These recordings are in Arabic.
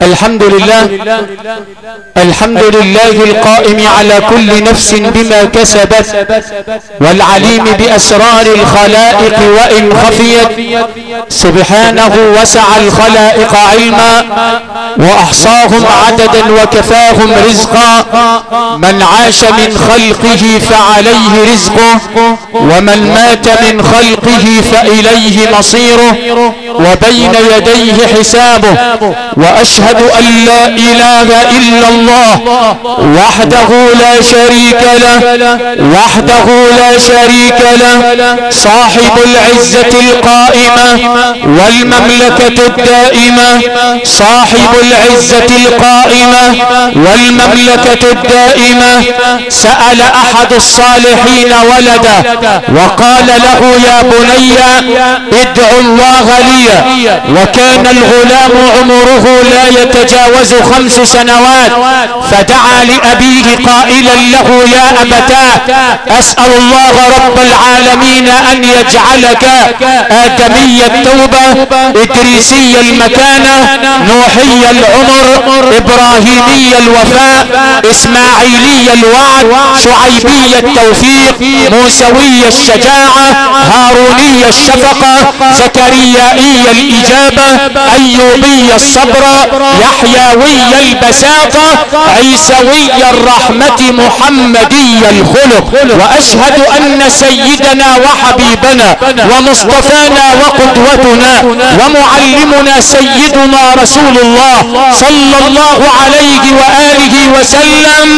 الحمد لله الحمد لله القائم على كل نفس بما كسبت والعليم بأسرار الخلائق وإن خفيت. سبحانه وسع الخلائق علما وأحصاهم عددا وكفاهم رزقا. من عاش من خلقه فعليه رزقه ومن مات من خلقه فإليه مصيره وبين يديه حسابه. وأشهد أن لا إله إلا الله وحده لا شريك له صاحب العزة القائمة والمملكة الدائمة سأل أحد الصالحين ولده وقال له يا بني ادعو الله لي. وكان الغلام عمره لا يتجاوز 5 سنوات فدعا لأبيه قائلا له يا أبتاه أسأل الله رب العالمين أن يجعلك آدمي التوبة إدريسي المكانة نوحي العمر إبراهيمي الوفاء إسماعيلي الوعد شعيبي التوفيق موسوي الشجاعة هاروني الشفقة زكريائي الإجابة أيوبي الصبر يحيوي البساطة عيسوي الرحمة محمدي الخلق. وأشهد أن سيدنا وحبيبنا ومصطفانا وقدوتنا ومعلمنا سيدنا رسول الله صلى الله عليه وآله وسلم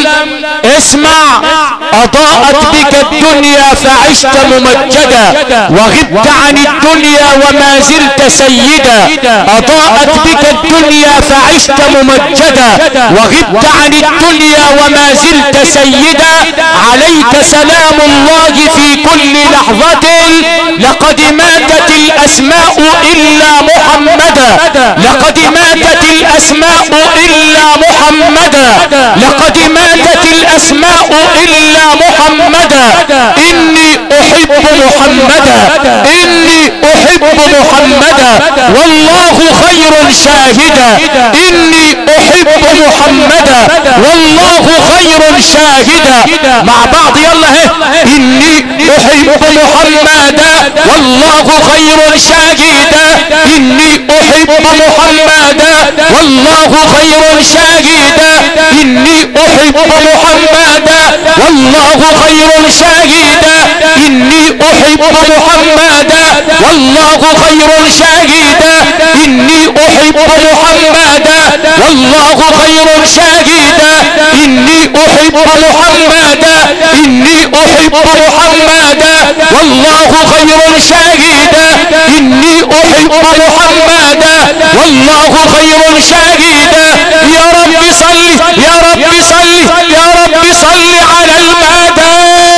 اسمع أضاءت بك الدنيا فعشت ممجدا وغبت عن الدنيا وما زلت سيدا. أضاءت بك الدنيا فعشت ممجدا وغبت عن الدنيا وما زلت سيدا. عليك سلام الله في كل لحظة. لقد ماتت الأسماء إلا محمدا لقد ماتت الأسماء إلا محمدا لقد ماتت الأسماء إلا محمدا. إني أحب محمدا إني أحب محمدا والله خير شاهدا. إني أحب محمدا والله خير شاهدا. مع بعض يلا إني أحب محمدا والله خير شاهدا. إني أحب محمدا والله خير شاهدا. إني أحب محمدا والله خير شاهدا. إني أحب محمدا والله خير شاهدا. إني أحب محمدا والله خير شاهدا. إني أحب محمدا إني أحب محمدا والله خير شاهدا. إني أحب محمدا والله خير شاهدا. يا رب صل يا رب صل يا رب صل على المهدى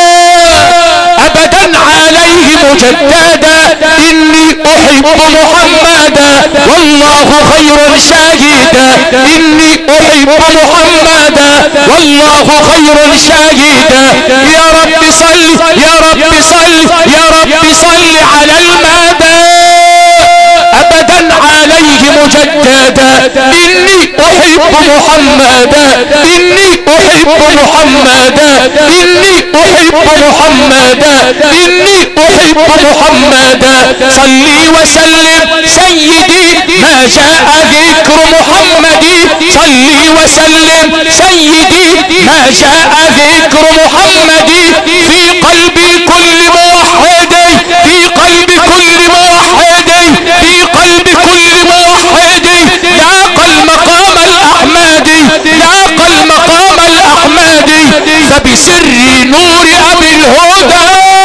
أبدا عليه مجددا. إني أحب محمدا والله خير شاهدا. إني أحب محمدا والله خير شاهدا. يا رب صل يا رب صل يا رب صل على المهدى أبدا عليه مجددا. إني أحب محمدا إني أحب محمدا إني أحب محمدا إني أحب محمدا. صلي وسلم سيدي ما جاء ذكر محمد. صلي وسلم سيدي ما جاء ذكر محمد في قلب كل موحد في قلب كل موحد في قلب كل موحد. لاق المقام الأحمدي لاق المقام الأحمدي. فبسر نور أبي الهدى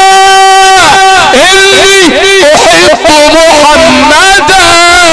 إني أحب محمدا.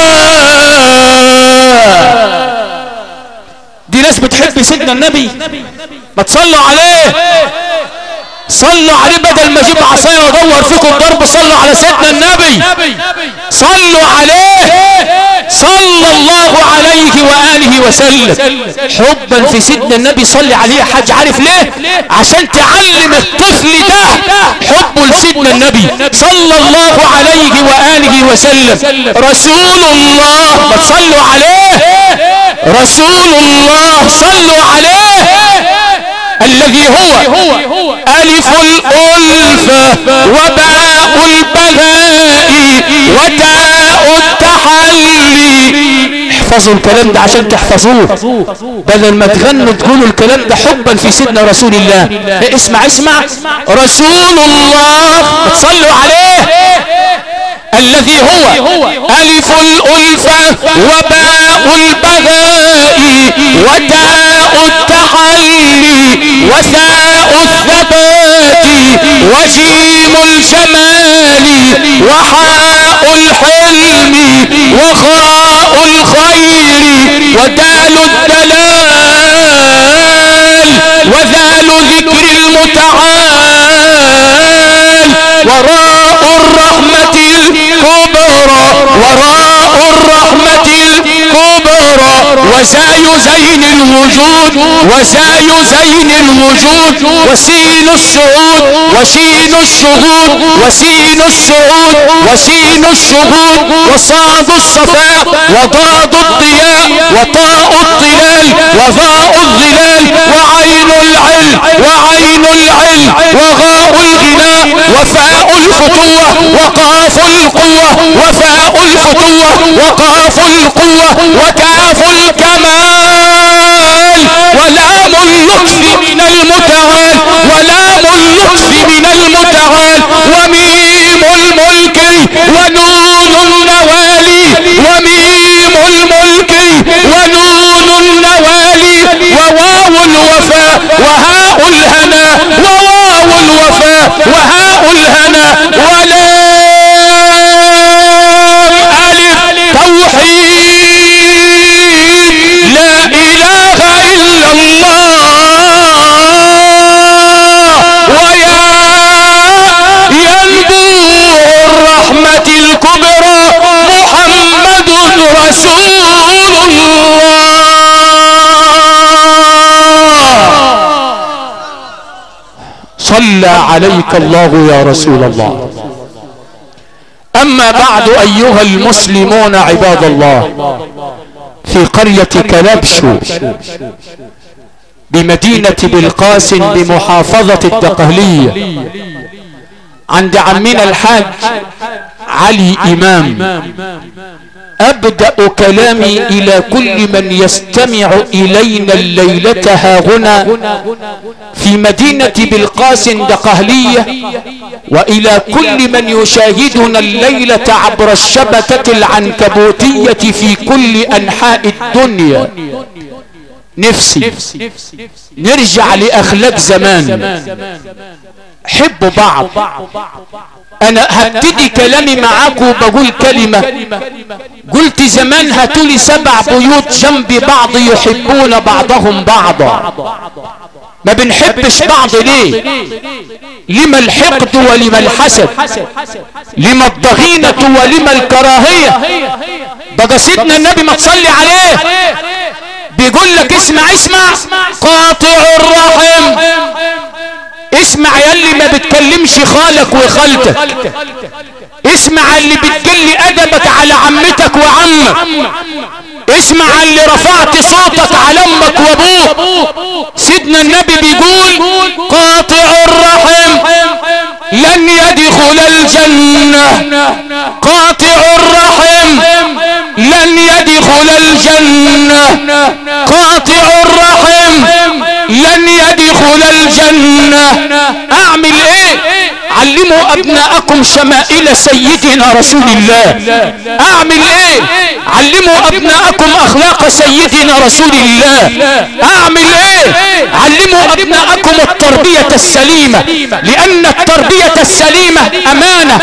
دي ناس بتحب سيدنا النبي ما تصلوا عليه. صلوا عليه بدل ما اجيب عصايه وادور فيكم ضرب. صلوا على سيدنا النبي صلوا عليه صلى الله عليه وآله وسلم. حبا في سيدنا النبي صلي عليه يا حاج. عارف ليه؟ عشان تعلم الطفل ده حبه لسيدنا النبي صلى الله عليه وآله وسلم. رسول الله ما تصلوا عليه رسول الله صلوا عليه الذي هو ألف الألفة وباء البهاء وتاء التحلي. احفظوا الكلام ده عشان تحفظوه، بدل ما تغنوا تقولوا الكلام ده حبا في سيدنا رسول الله. اسمع رسول الله صلوا عليه الذي هو ألف الألفة وباء البهاء وتاء التحلي وثاء الثبات وجيم الجمال وحاء الحلم وخاء الخير ودال الدلال وذال ذكر المتعال وراء الرحمة الكبرى وراء الرحمة الكبرى وزاي زين الوجود وزاي زين الوجود وسين الصعود وشين الشهود وسين الصعود وشين الشهود وصاد الصفاء وضاد الضياء وطاء الظلال وظاء الظلال وعين العلم وعين العلم وغاء الغناء وفاء الفتوة وقاف القوة وفاء الفتوة وقاف القوة وكاف الكمال ولام اللطف من المتعال ولام اللطف من المتعال وميم الملك ونون النوالي وميم الملك ونون النوالي وواو الوفاء وهاء الهنا وواو الوفاء وهاء الهنا ولام ألف توحيد لا إله إلا الله ويا ينبوع الرحمة الكبرى محمد رسول الله. صلى عليك الله يا رسول الله. أما بعد أيها المسلمون عباد الله، في قرية كلبشو بمدينة بلقاس بمحافظة الدقهلية عند عمنا الحاج علي إمام، أبدأ كلامي إلى كل من يستمع إلينا الليلة هاهنا في مدينة بلقاس دقهلية، وإلى كل من يشاهدنا الليلة عبر الشبكة العنكبوتية في كل أنحاء الدنيا. نفسي نرجع لأخلاق زمان، حبوا بعض. انا هبتدي كلامي معاكم وبقول كلمة قلت زمان هاتولي 7 بيوت جنب بعض يحبون بعضهم بعضا. ما بنحبش بعض ليه؟ لما الحقد ولما الحسد، لما الضغينة ولما الكراهية. بقى سيدنا النبي ما تصلي عليه بيقول لك اسمع قاطع الرحم، اسمع يلي ما بتكلمش خالك وخالتك، اسمع اللي بتقل ادبك على عمتك وعمك، اسمع اللي رفعت صوتك على امك وابوك. سيدنا النبي بيقول قاطع الرحم لن يدخل الجنة، قاطع الرحم لن يدخل الجنة، قاطع الرحم لن يدخل الجنة. اعمل ايه؟ علموا ابناءكم شمائل سيدنا رسول الله. اعمل ايه؟ علموا ابناءكم اخلاق سيدنا رسول الله. اعمل ايه؟ علموا ابناءكم التربية السليمة، لان التربية السليمة امانة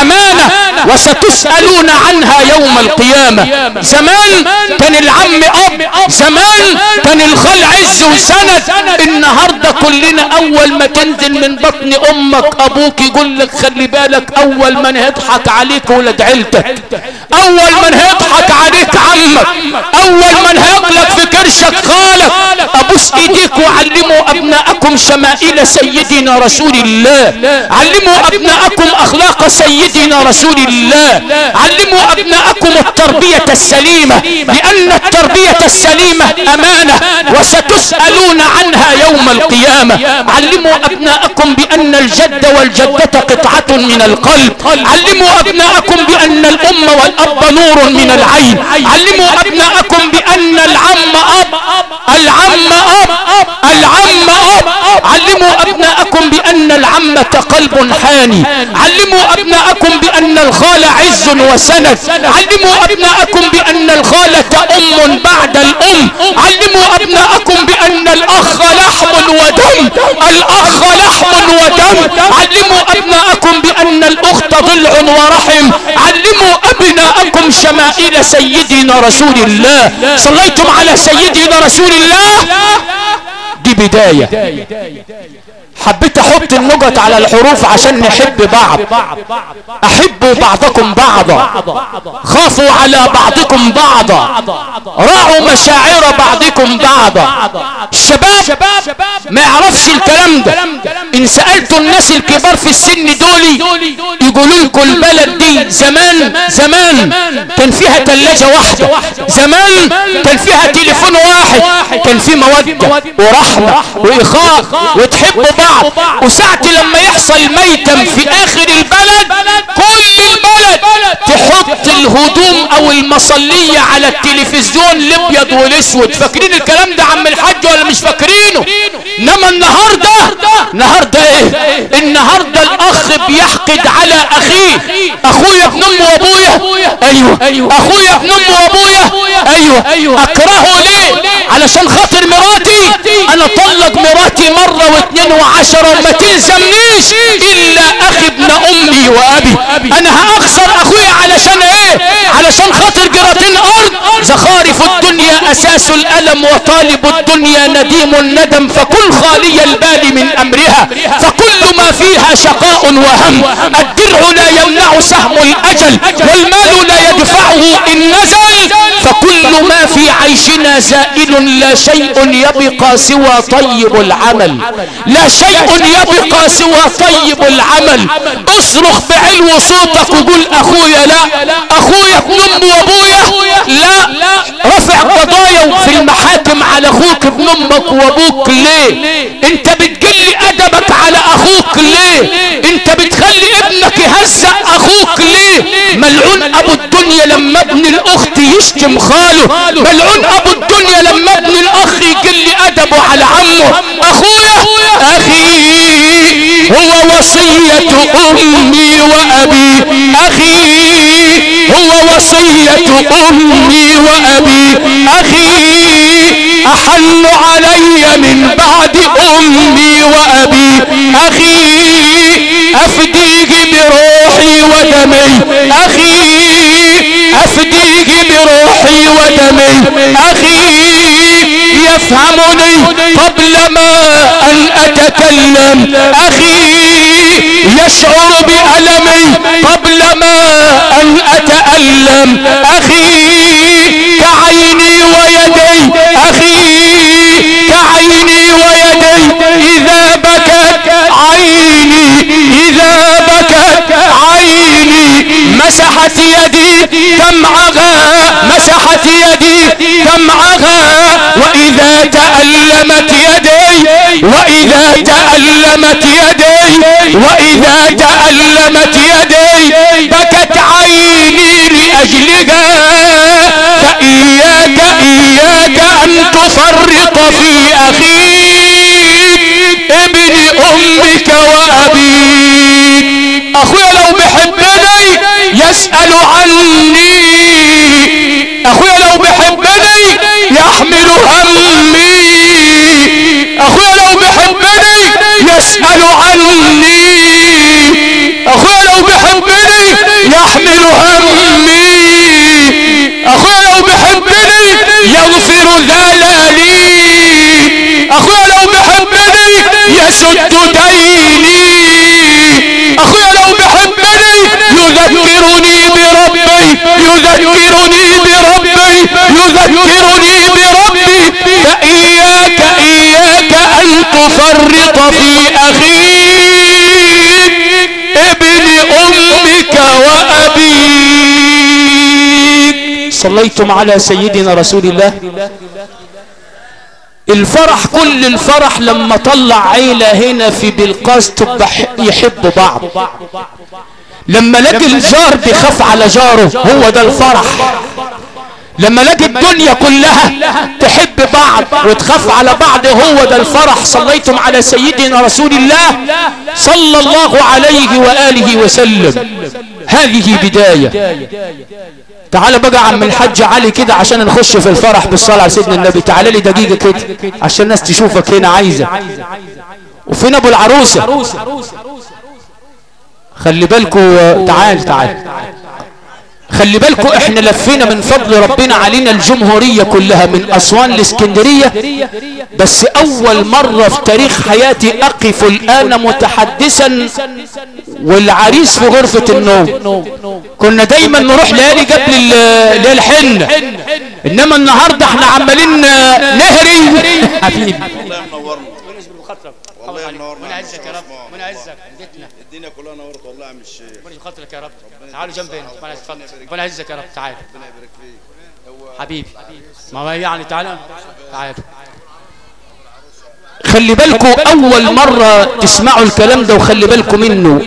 وستسألون عنها يوم القيامة. زمان كان العم اب، زمان كان الخال عز وسند. النهاردة كلنا اول ما تنزل من بطن امك ابوك يقول لك خلي بالك، اول من هيضحك عليك ولد عيلتك، اول من هيضحك عليك عمك، اول من هيقلك في كرشك خالك. ابوس ايديك وعلموا ابناءكم شمائل سيدنا رسول الله، علموا ابناءكم اخلاق سيدنا رسول الله، علموا ابناءكم التربية السليمة، لان التربية السليمة أمانة وستسألون عنها يوم القيامة. علموا أبناءكم بأن الجد والجدة قطعة من القلب. علموا أبناءكم بأن الأم والأب نور من العين. علموا أبناءكم بأن العم أب، العم أب، العم أب. علموا أبناءكم بأن العمة قلب حاني. علموا أبناءكم بأن الخال عز وسند. علموا أبناءكم بأن الخالة أم بعد الأم. علموا أبناءكم بأن الأخ لحم ودم، الأخ لحم ودم. علموا أبناءكم بأن الأخت ضلع ورحم. علموا أبناءكم شمائل سيدنا رسول الله. صليتم على سيدنا رسول الله. دي بداية. حبيت احط النقط على الحروف عشان نحب بعض. احبوا بعضكم بعضا، خافوا على بعضكم بعضا، راعوا مشاعر بعضكم بعضا. الشباب ما يعرفش الكلام ده. ان سألتوا الناس الكبار في السن دولي يقولوا لكم البلد دي زمان كان فيها ثلاجة واحدة، زمان كان فيها تليفون واحد، كان في مودة ورحمة واخاء وتحبوا بعض. وساعة لما يحصل ميتم في اخر البلد كل البلد تحط الهدوم او المصلية على التلفزيون الابيض والاسود. فاكرين الكلام ده عم الحاج ولا مش فاكرينه؟ انما النهاردة ايه؟ النهاردة الاخ بيحقد على اخيه. اخويا ابن امي وابويا، ايوه اخويا ابن امي وابويا، ايوه اكرهه ليه؟ علشان خاطر مراتي. انا طلق مراتي مرة واثنين وعشرة وما تلزمنيش الا اخي ابن امي وابي. انا هاخسر اخويا علشان ايه؟ علشان خاطر جراتين ارض. زخارف الدنيا اساس الالم وطالب الدنيا نديم الندم. فكل خالي البال من امرها، فكل ما فيها شقاء وهم. الدرع لا يمنع سهم الاجل والمال لا يدفعه ان نزل. فكل ما في عيشنا زائل لا شيء يبقى سوى طيب العمل، لا شيء يبقى سوى طيب العمل. اصرخ بعلو صوتك وقول اخويا لا، اخويا ابن امي وابويا لا. رفع قضايا في المحاكم على اخوك ابن امك وابوك ليه؟ انت بتجلي ادبك على اخوك ليه؟ انت بتخلي ابنك يهزق اخوك ليه؟ ملعون ابو الدنيا لما ابن الاخت يشتم خاله، ملعون ابو الدنيا لما ابن الاخ يجلي ادبه على عمه. اخويا اخي هو وصية امي وابي، اخي هو وصية امي وابي، اخي احن علي من بعد امي وابي، اخي افديك بروحي ودمي، اخي افديك بروحي ودمي، اخي يفهمني قبل ما ان اتكلم، اخي يشعر بألمي قبل ما ان اتألم، اخي كعيني ويدي، اخي كعيني ويدي اذا بكت عيني، اذا بكت عيني مسحت يدي دمعها، مسحت يدي دمعها، واذا تألمت يدي، واذا تألمت يدي، واذا تألمت يدي بكت عيني لاجلها. فإياك إياك أن تفرط في أخيك ابن أمك وأبيك. أخويا لو بحبني يسأل عني، أخويا لو بحبني يحمل همي، أخويا لو بحبني يسأل عني، أخويا لو بحبني يحمل همي، أخويا لو بحبني يغفر ذلالي، أخويا لو بحبني يسد ديني، أخويا لو بحبني يذكرني بربي، يذكرني بربي، يذكرني بربي. فإياك إياك أن تفرط في أخيك ابن أمك وأبيك. صليتم على سيدنا رسول الله. الفرح كل الفرح لما طلع عيلة هنا في بلقاس تبقى يحبوا بعض. لما لقي الجار بيخاف على جاره هو ده الفرح. لما لقي الدنيا كلها تحب بعض وتخاف على بعض هو ده الفرح. صليتم على سيدنا رسول الله صلى الله عليه وآله وسلم. هذه بداية. تعال بقى عم الحاج علي كده عشان نخش في الفرح بالصلاة على سيدنا النبي. تعال لي دقيقة كده عشان الناس تشوفك هنا عايزة. وفين ابو العروسة؟ خلي بالكوا. تعال خلي بالكوا احنا لفينا من فضل ربنا علينا الجمهورية كلها من اسوان لاسكندرية. بس اول مرة في تاريخ حياتي اقف الان متحدثا والعريس في غرفة النوم. كنا دايما نروح ليالي قبل الحنة، انما النهاردة احنا عمالين نهري. حبيبي والله منورنا. والله منورنا. من عزك يا رب. من عزك الدنيا كلها نورت والله يا عم الشيخ. ربنا يخاطرك يا رب. تعالوا جنبي هنا. ربنا يعزك يا رب. تعال ربنا يبارك فيك حبيبي. ما يعني تعال. خلي بالكوا اول مرة تسمعوا الكلام ده وخلي بالكوا منه.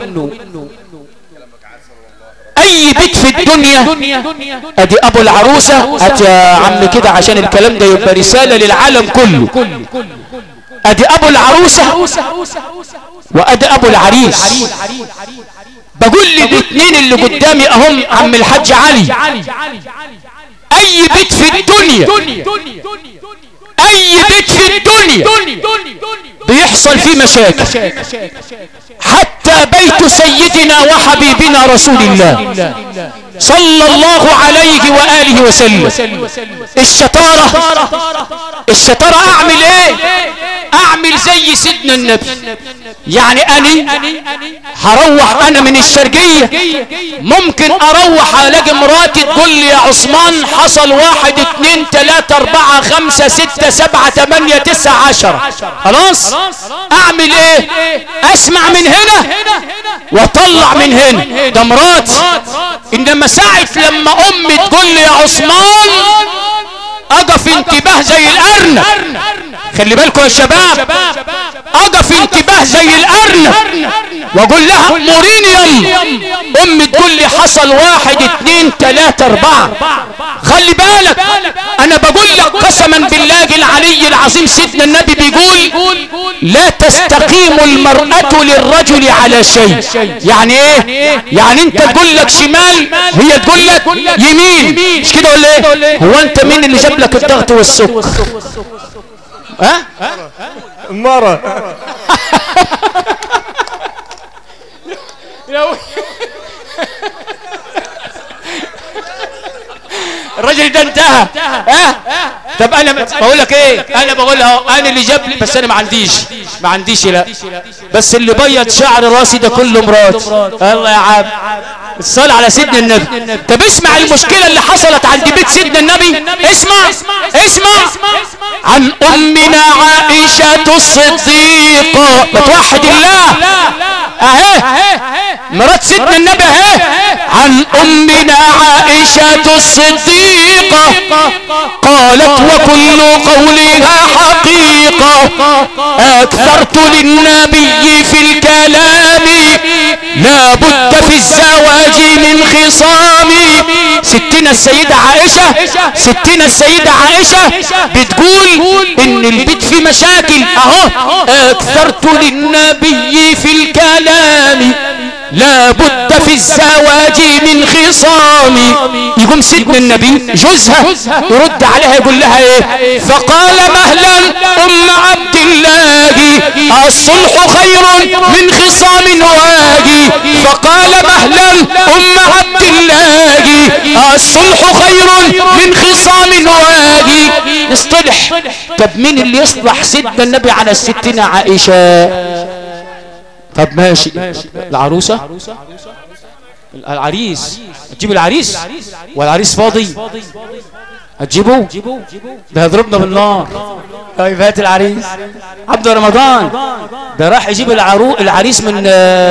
اي بيت في الدنيا ادي ابو العروسة. هات يا عم كده عشان الكلام ده يبقى رسالة للعالم كله. ادي ابو العروسة وادي ابو العريس. بقول لي الاثنين اللي قدامي اهم عم الحاج علي. اي بيت في الدنيا اي بيت في الدنيا بيحصل فيه مشاكل، حتى بيت سيدنا وحبيبنا رسول الله صلى الله عليه وآله وسلم. الشطارة اعمل ايه؟ اعمل زي سيدنا النبي. يعني انا هروح انا من الشرقية ممكن اروح الاقي مراتي تقول لي يا عثمان حصل 1 2 3 4 5 6 7 8 9 10. خلاص اعمل ايه؟ اسمع من هنا واطلع من هنا. ده مراتي. انما ساعة لما امي تقول لي يا عثمان اقف انتباه زي الارنب. خلي بالكم يا شباب. اقف انتباه زي الارنب واقول لها اموريني يلا. امي تقول لي حصل 1 2 3 4. خلي بالك انا بقول لك قسما بالله العلي العظيم سيدنا النبي بيقول لا تستقيم المرأة للرجل على شيء. يعني ايه؟ يعني انت تقول لك شمال هي تقول لك يمين. مش كده ولا ايه؟ هو انت مين اللي جاب لك الضغط والسكر؟ ها؟ مرة الراجل ده انتهى. طب انا بقول لك ايه؟ انا بقول اهو انا اللي جاب لي. بس انا ما عنديش لا. بس اللي بيض شعر راسي ده كله مراتي. الله يا عم الصلاة على سيدنا النبي. طب اسمع المشكلة اللي حصلت عند بيت سيدنا النبي. اسمع عن امنا عائشة الصديقة. بتوحد الله اهي مرات سيدنا النبي اهي. عن امنا عائشة الصديقة قالت وكل قولها حقيقة اكثرت للنبي في الكلام لا بد في الزواج من خصام. ستنا السيدة عائشة بتقول ان البيت في مشاكل اهو. اكثرت للنبي في الكلام لا بد في الزواج من خصام. يقوم سيدنا النبي جوزها يرد عليها يقول لها ايه؟ فقال مهلا ام عبد الله الصلح خير من خصام واجي. فقال مهلا ام عبد الله الصلح خير من خصام واجي. اصطلح. طب مين اللي يصلح سيدنا النبي على ستنا عائشة؟ طب ماشي. العروسة العريس. هتجيب العريس والعريس فاضي هتجيبه؟ ده هيضربنا بالنار. طيب هات العريس. عبد رمضان ده راح يجيب العريس من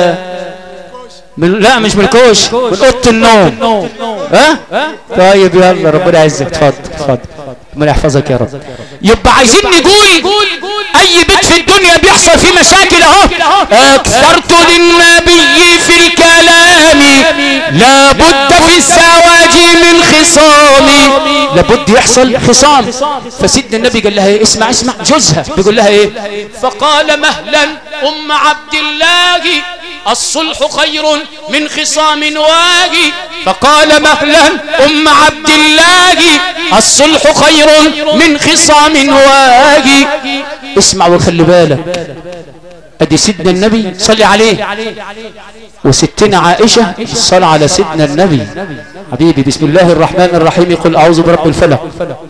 لا مش من الكوش، من اوضه النوم. ها طيب يلا ربنا يعزك. اتفضل ربنا يحفظك يا رب. يبقى عايزين نقول اي بيت في الدنيا بيحصل فيه مشاكل اهو. اكثرت للنبي في الكلام لابد في الزواج من خصام، لابد يحصل خصام. فسيدنا النبي قال لها ايه؟ اسمع جوزها بيقول لها ايه؟ فقال مهلا ام عبد الله الصلح خير من خصام واجي. فقال مهلا ام عبد الله الصلح خير من خصام واجي. اسمع وخلي بالك، ادي سيدنا النبي صلي عليه وستنا عائشة صلى على سيدنا النبي. حبيبي بسم الله الرحمن الرحيم قل اعوذ برب الفلق.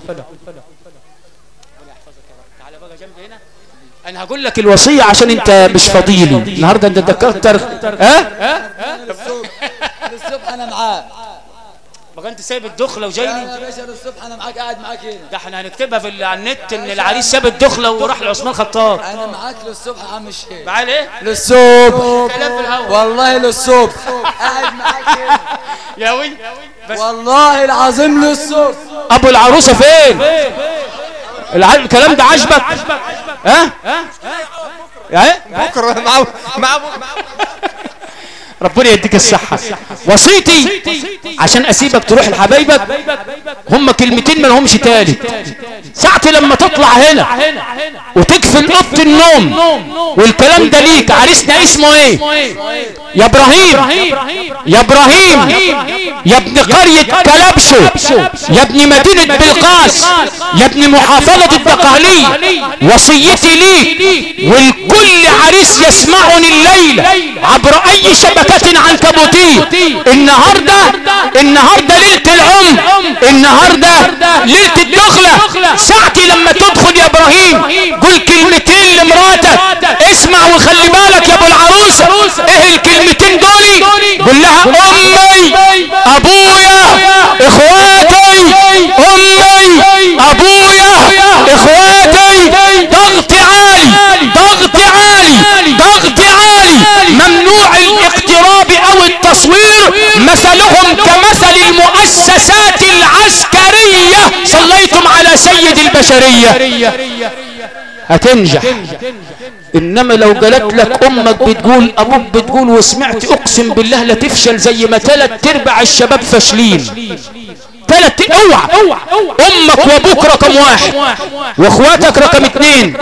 انا هقول لك الوصية عشان انت مش فضيلي النهاردة، انت ذكرت للصبح انا معاك. بقى انت سايب الدخله وجاي لي؟ يا باشا للصبح انا معاك، قاعد معاك هنا. ده احنا هنكتبها على النت ان العريس ساب الدخله وراح لعثمان خطاب. انا معاك للصبح يا عم الشيخ. معايا ليه؟ للصبح كلام في الهوا والله للصبح قاعد معاك هنا يا وي والله العظيم للصبح. ابو العروسه فين؟ الكلام ده عجبك؟ ها؟ يعني بكره مع ربنا يديك الصحة. وصيتي عشان اسيبك تروح لحبايبك هم كلمتين ما لهمش تالت. ساعة لما تطلع هنا وتقفل اوضه النوم والكلام ده ليك، عريسنا اسمه ايه؟ يا ابراهيم، يا ابراهيم، يا ابن قرية كلبشو، يا ابن مدينة بلقاس، يا ابن محافظة الدقهلية، وصيتي ليك والكل عريس يسمعني الليلة عبر اي شبكة عنكبوتية. النهاردة ليلة العم، النهاردة ليلة الدخلة. ساعتي لما تدخل يا ابراهيم قل كلمتين لمراتك. اسمع وخلي بالك يا ابو العروسة، ايه الكلمتين دولي؟ قل لها امي، ابويا، اخواتي، امي، ابويا، اخواتي، ضغط عالي، ضغط عالي، ضغط عالي، ممنوع الاقتراب او التصوير، مثلهم كمثل المؤسسات العسكرية. صليتم على سيد البشرية هتنجح. انما لو قالت لك امك بتقول ابوك بتقول وسمعت، اقسم بالله لا تفشل زي ما 3/4 الشباب فاشلين. اوعى امك وابوك رقم 1 واخواتك رقم 2.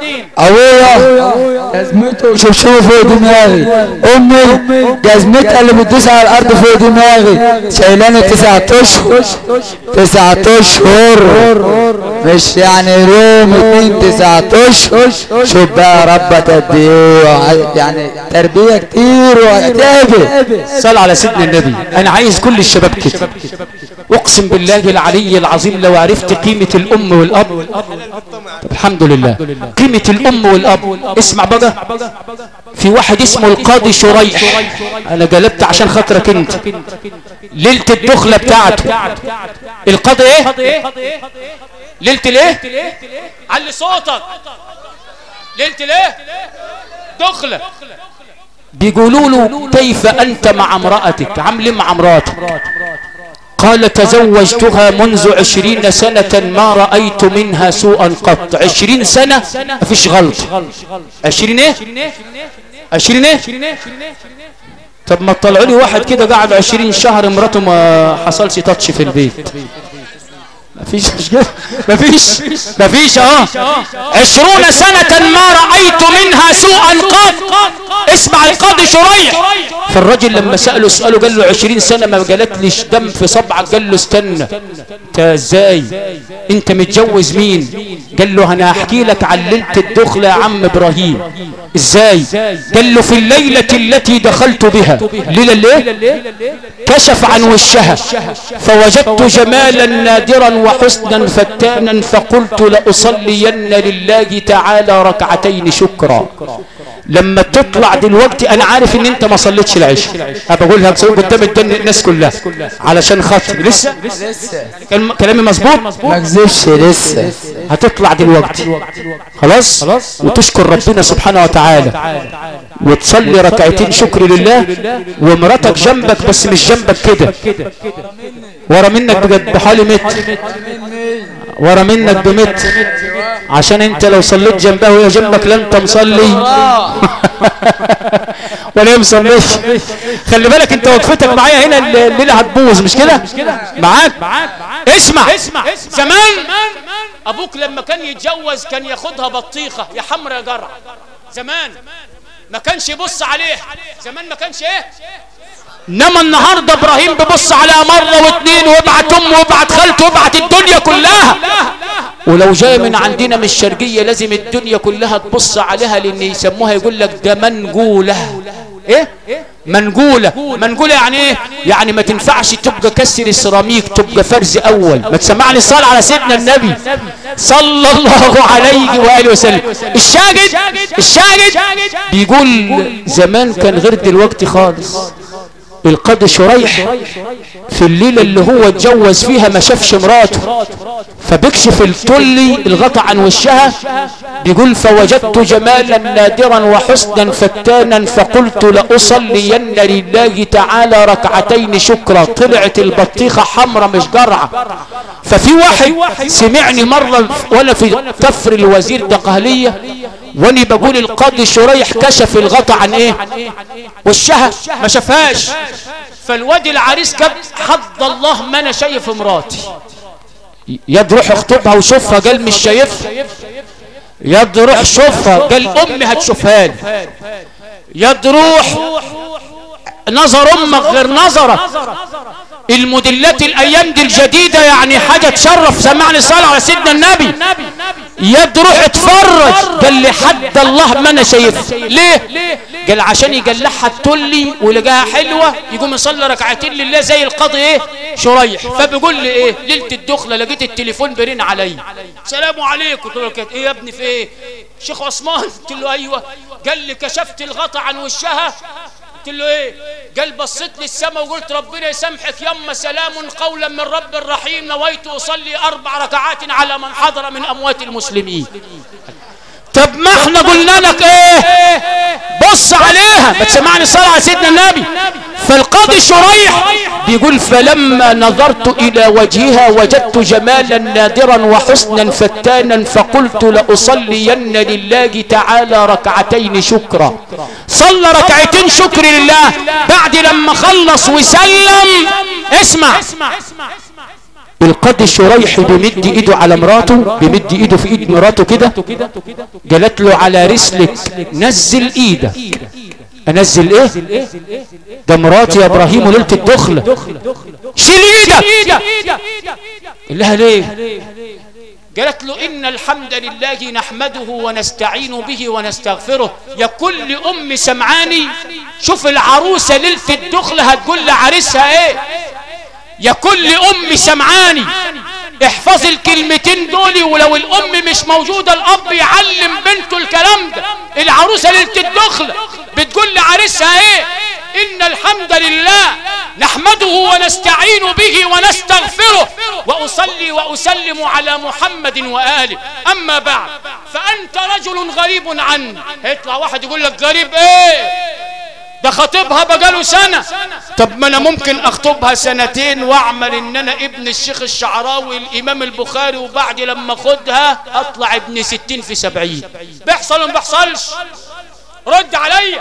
ابويا جزمته شوفوا فوق دماغي، امي جزمتها اللي بتدوس على الارض فوق دماغي، شايلاني 9 اشهر 9 اشهر مش يعني يوم 2 9 اشهر. شوف بقى ربت قد ايه، يعني تربيه كتير وعتابه. صل على سيدنا النبي. انا عايز كل الشباب كده، اقسم بالله العلي العظيم لو عرفت قيمة الام والاب. الحمد لله قيمة الام والاب. اسمع بقى، في واحد اسمه القاضي شريح، انا قلبت عشان خاطرك انت. ليلة الدخلة بتاعته القاضي ايه؟ ليلة الايه؟ علي صوتك. ليلة الايه؟ دخلة. بيقولوا له كيف انت مع امرأتك؟ عامل مع امرأتك؟ قال تزوجتها منذ 20 سنة ما رأيت منها سوءا قط. 20 سنة مفيش غلط. 20 ايه؟ 20 ايه؟ طب ما تطلعوا لي واحد كده قاعد 20 شهر مراته ما حصلش تاتش في البيت. مفيش مشكلة، مفيش 20 سنة ما رأيت منها سوءا قط. اسمع القاضي شريح. فالرجل لما سأله سؤاله قال له 20 سنة ما جالتليش دم في صبعك. قال له استنى، انت ازاي؟ انت متجوز مين؟ قال له انا هحكي لك عن ليلة الدخلة يا عم ابراهيم. ازاي؟ قال له في الليلة التي دخلت بها. ليلة ليه؟ كشف عن وشها فوجدت جمالا نادرا وحسنا فتانا، فقلت لأصلين لله تعالى ركعتين شكرا. لما تطلع دلوقتي انا عارف ان انت ما صليتش العشاء، بقولها قدام الناس كلها علشان خاطر لسه كلامي مظبوط؟ ما اكذبش لسه. هتطلع دلوقتي خلاص وتشكر ربنا سبحانه وتعالى وتصلي ركعتين شكر لله، ومراتك جنبك بس مش جنبك كده، ورا منك بحوالي متر، ورا منك بمتر. عشان انت لو صليت جنبها وهي جنبك لا انت مصلي ولا هي مصليش. خلي بالك انت وقفتك معايا هنا الليله هتبوظ، مش كده؟ معاك. اسمع زمان ابوك لما كان يتجوز كان ياخدها بطيخه يا حمرا يا جرع. زمان ما كانش يبص عليها، زمان ما كانش ايه. انما النهارده ابراهيم بيبص عليها مره واثنين، ويبعت امه ويبعت خالته ويبعت الدنيا كلها. ولو جاي من عندنا من الشرقيه لازم الدنيا كلها تبص عليها، لان يسموها يقول لك ده منجوله. ايه منجوله؟ منجوله يعني ايه؟ يعني ما تنفعش تبقى كسر السيراميك، تبقى فرز اول. ما تسمعني الصلاه على سيدنا النبي صلى الله عليه واله وسلم. الشاهد بيقول زمان كان غير دلوقتي خالص. القاضي شريح في الليله اللي هو اتجوز فيها ما شافش مراته، فبيكشف التلي الغطا عن وشها، بيقول فوجدت جمالا نادرا وحسنا فتانا فقلت لأصلين لله تعالى ركعتين شكرا. طلعت البطيخه حمرا مش جرعه. ففي واحد سمعني مره وانا في تفر الوزير دقهليه واني بقول القاضي شريح كشف الغطا عن ايه؟ وشها ما شافهاش. فالواد العريس كب حد الله ما انا شايف مراتي. يد روح اخطبها وشوفها، قال مش شايفها. يد روح شوفها، قال امي هتشوفها لي. يد روح نظر امك غير نظرك. الموديلات الايام دي الجديده يعني حاجه تشرف. سمعني الصلاه على سيدنا النبي. يد روح اتفرج، قال لي حد الله ما انا شايفها. ليه؟ قال عشان يجلعها التلي ولقاها حلوه يقوم يصلي ركعتين لله زي القاضي ايه؟ شريح. فبيقول لي ايه؟ ليله الدخله لقيت التليفون بيرن علي، السلام عليكم. قلت له ايه يا ابني في ايه؟ شيخ عثمان. قلت له ايوه. قال لي كشفت الغطا عن وشها. قلت له ايه؟ قال بصيت للسماء وقلت ربنا يسامحك يما، سلام قولا من رب الرحيم، نويت اصلي 4 ركعات على من حضر من اموات المسلمين. طب ما احنا قلنا لك ايه؟ بص عليها. ما تسمعني الصلاه على سيدنا النبي. فالقاضي شريح بيقول فلما نظرت الى وجهها وجدت جمالا نادرا وحسنا فتانا فقلت لاصلين لله تعالى ركعتين شكرا. صلى ركعتين شكر لله. بعد لما خلص وسلم اسمع القاضي شريح بيمد ايده على مراته، بيمد ايده في ايد مراته كده، قالت له على رسلك نزل ايدك. انزل ايه؟ ده مراتي يا ابراهيم وليله الدخله. شيل ايدك. قال لها ليه؟ قالت له ان الحمد لله نحمده ونستعين به ونستغفره. يا كل ام سمعاني شوف العروسه ليله الدخله هتقول لعريسها ايه. يا كل ام سمعاني احفظ الكلمتين دول، ولو الام مش موجوده الاب يعلم بنته الكلام ده. العروسه ليله الدخله بتقول لعريسها ايه؟ ان الحمد لله نحمده ونستعين به ونستغفره واصلي واسلم على محمد واله، اما بعد فانت رجل غريب عني. هيطلع واحد يقول لك غريب ايه؟ ده خطيبها بقاله سنة. طب ما انا ممكن اخطبها 2 واعمل ان انا ابن الشيخ الشعراوي الامام البخاري، وبعد لما اخدها اطلع ابن 60 في 70. بيحصل ولا ما بيحصلش؟ رد عليا.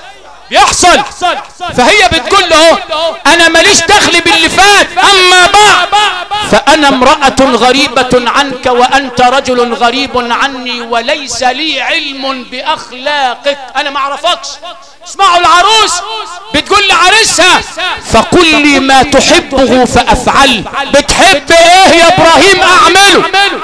بيحصل. فهي بتقول له انا ماليش دخل باللي فات، اما بعد فانا امرأة غريبة عنك وانت رجل غريب عني وليس لي علم باخلاقك. انا ما اعرفكش. اسمعوا العروس بتقول لعريسها فقل لي ما تحبه فافعل. بتحب ايه يا ابراهيم اعمله.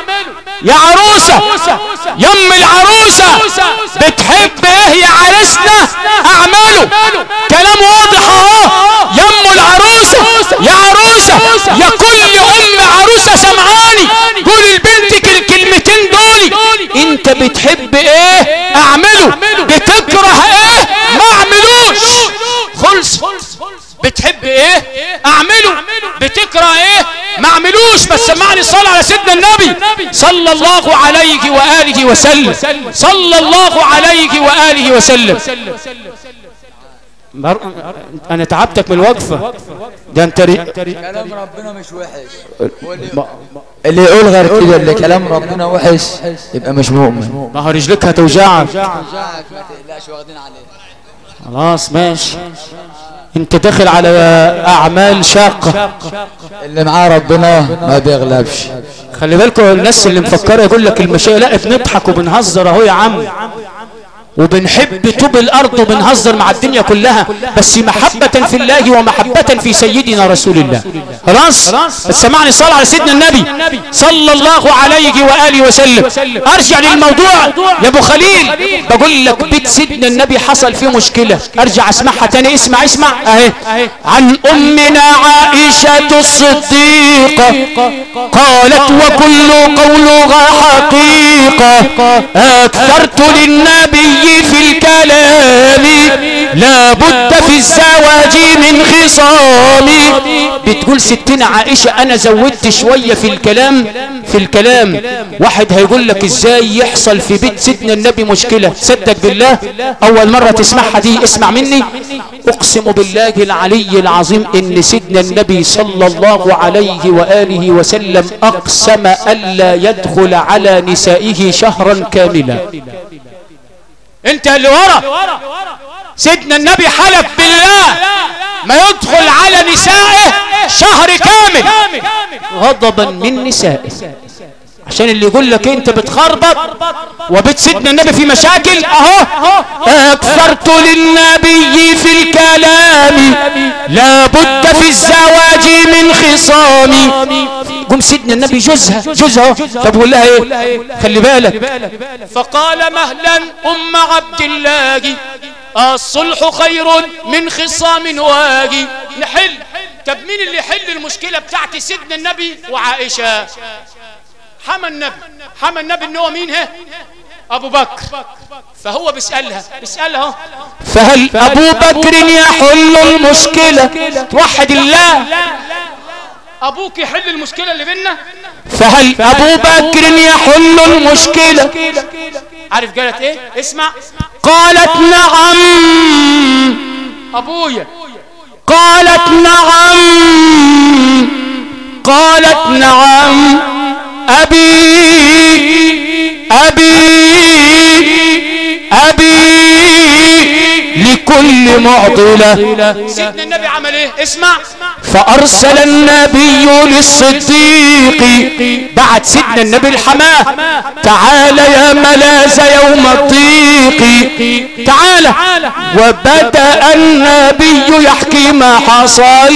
يا عروسة يم العروسة بتحب ايه يا عريسنا اعمله. كلام واضح اهو. يم العروسة يا عروسة يا كل ام عروسة سمعاني قول لبنتك الكلمتين دول. انت بتحب ايه اعمله، بتكره ايه ما اعملوش. خلص. بتحب ايه اعمله، بتكره ايه ما اعملوش. بس سمعني الصلاة على سيدنا النبي صلى الله عليه وآله وسلم. صلى الله عليه وآله وسلم. انا تعبتك من الوقفة ده. انت كلام ربنا مش وحش. اللي يقول غير كده اللي كلام ربنا وحش يبقى مش مؤمن. ما هو رجلك هتوجعك. ما تقلقش واخدين عليه. خلاص ماشي. انت داخل على اعمال شاقة. اللي معاه ربنا ما بيغلبش. خلي بالكم الناس اللي مفكره يقول لك المشايخ لا بنضحك وبنهزر اهو يا عم، وبنحب طوب الارض وبنهزر مع الدنيا كلها، بس محبة في الله ومحبة في سيدنا رسول الله. خلاص سمعني صلى على سيدنا النبي صلى الله عليه وآله وسلم. ارجع للموضوع يا ابو خليل، بقول لك بيت سيدنا النبي حصل فيه مشكلة. ارجع اسمعها تاني. اسمع اهي. عن امنا عائشة الصديقة قالت وكل قولها حقيقة اكثرت للنبي في الكلام لا بد في الزواج من خصام. بتقول ستنا عائشة انا زودت شوية في الكلام. واحد هيقول لك ازاي يحصل في بيت سيدنا النبي مشكلة؟ صدق بالله اول مرة تسمعها دي اسمع مني. اقسم بالله العلي العظيم ان سيدنا النبي صلى الله عليه وآله وسلم اقسم الا يدخل على نسائه شهرا كاملا. انت اللي ورا سيدنا النبي حلف بالله ما يدخل على نسائه شهر كامل غضبا من نسائه. عشان اللي يقول لك انت بتخربط وبيت سيدنا النبي في مشاكل اهو. اكثرت للنبي في الكلام لا بد في الزواج من خصام. قم سيدنا النبي جوزها فبقول لها ايه؟ خلي بالك. فقال مهلا ام عبد الله الصلح خير من خصام واجي. نحل. طب مين اللي يحل المشكلة بتاعت سيدنا النبي وعائشة؟ حمى النبي ان هو مين؟ ابو بكر. فهو بيسألها فهل ابو بكر يحل المشكلة؟ توحد الله. ابوك يحل المشكلة اللي بيننا؟ فهل ابو بكر يحل المشكلة؟ عارف قالت ايه؟ اسمع. قالت نعم ابويا. قالت نعم أبي لكل معضلة. سيدنا النبي عمل ايه؟ اسمع. فأرسل النبي للصديق. بعد سيدنا النبي الحماه تعال يا ملاذ يوم الضيق تعال. وبدأ النبي يحكي ما حصل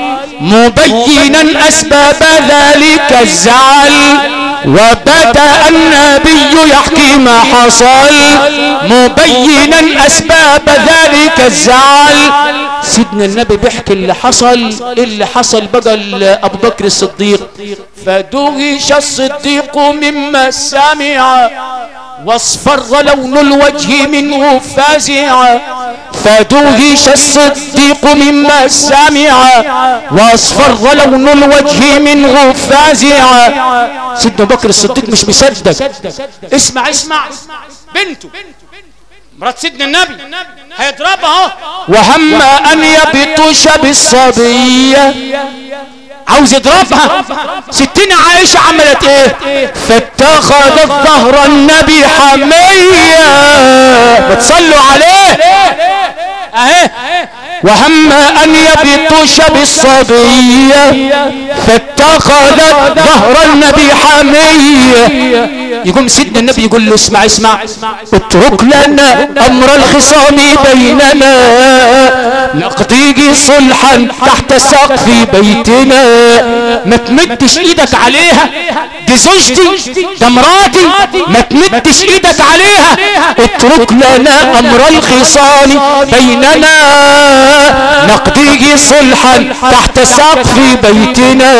مبينا أسباب ذلك الزعل. وبدأ النبي يحكي ما حصل مبينا أسباب ذلك الزعل. سيدنا النبي بيحكي اللي حصل بقى لأبو بكر الصديق. فدهش الصديق مما سمع واصفر لون الوجه منه فزعا. فدهش الصديق مما سمع واصفر لون الوجه منه فزعا. سيدنا بكر الصديق مش مصدق. اسمع بنته مرات سيدنا النبي هيضربها. وهم ان يبطش بالصبيه عاوز يضربها. ستنا عائشة عملت ايه؟ فاتخذت ظهر النبي حمية. بتصلوا عليه اهي. وهم ان يبطش بالصبية فاتخذت ظهر النبي حمية. يقوم سيدنا النبي يقول له اسمع اترك لنا امر الخصام بيننا نقضي صلحا تحت سقف بيتنا. ما تمدش ايدك عليها، دي زوجتي ده مراتي، ما تمدش ايدك عليها. اترك لنا امر الخصام بيننا نقضي صلحا تحت سقف بيتنا.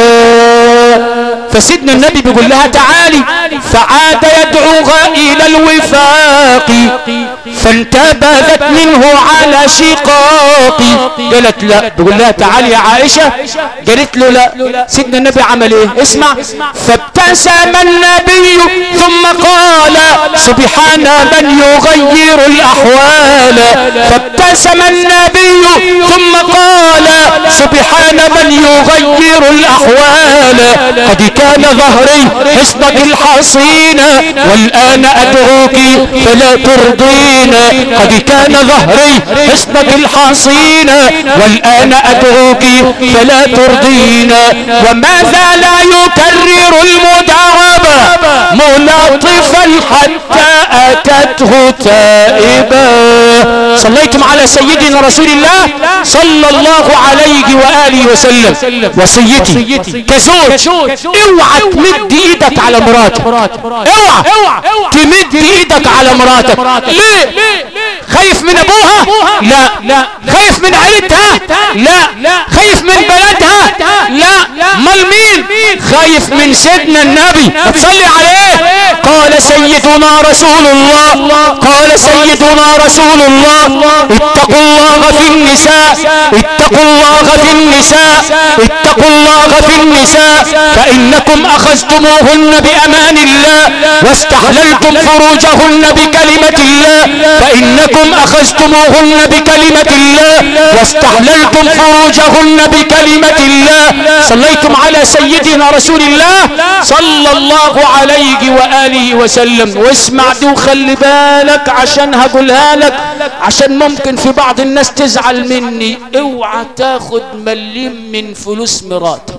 فسيدنا النبي بيقول لها تعالي. فعاد يدعوها الى الوفاق فانتبذت منه على شقاقي. قالت لا، بقول لها تعالي يا عائشة، قالت له لا. سيدنا النبي عمل ايه؟ اسمع. فابتسم النبي ثم قال سبحان من يغير الاحوال. فابتسم النبي ثم قال سبحان من يغير الاحوال. قد كان ظهري حصنك الحصين والان ادعوك فلا ترضين. قد كان ظهري حصنك الحصين والان ادعوك فلا ترضين. وماذا لا يكرر المداومة ملاطفا حتى اتته تائبا. صليتم على سيدنا رسول الله صلى الله عليه وآله وسلم. وصيتي كزوج اوعى تمد ايدك على مراتك، اوعى تمد ايدك على مراتك. ليه؟ خايف من ابوها؟ لا. خايف من عيلتها؟ لا. خايف من بلدها؟ لا. امال مين؟ خايف من سيدنا النبي. تصلي عليه. قال سيدنا رسول الله، قال سيدنا رسول الله اتقوا الله في النساء، اتقوا الله في النساء، اتقوا الله في النساء فإنكم أخذتموهن بأمان الله واستحللتم فروجهن بكلمة الله. فإنكم أخذتموهن بكلمة الله واستحللتم فروجهن بكلمة الله. صليتم على سيدنا رسول الله صلى الله عليه وآله وسلم. واسمع دي وخلي بالك عشان هقولها لك، عشان ممكن في بعض الناس تزعل مني. اوعى تاخد مليم من فلوس مراتك.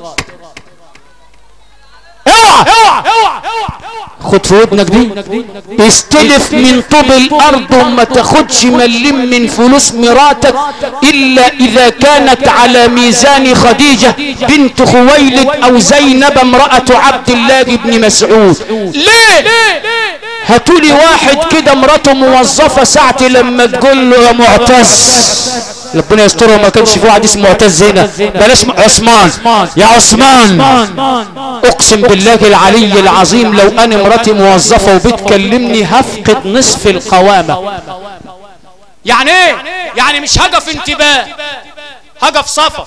اوعى خد في ودنك دي، استلف من طوب الارض وما تاخدش مليم من فلوس مراتك الا اذا كانت على ميزان خديجة بنت خويلد او زينب امرأة عبد الله بن مسعود. ليه؟ هاتولي واحد كده مراته موظفة ساعة لما تقول له يا معتز، ربنا يستره ما كانش في واحد اسمه معتز هنا، بلاش عثمان، يا عثمان اقسم بالله العلي العظيم لو انا مراتي موظفة وبتكلمني هفقد نصف القوامة. يعني ايه؟ يعني مش هقف انتباه، هقف صفا.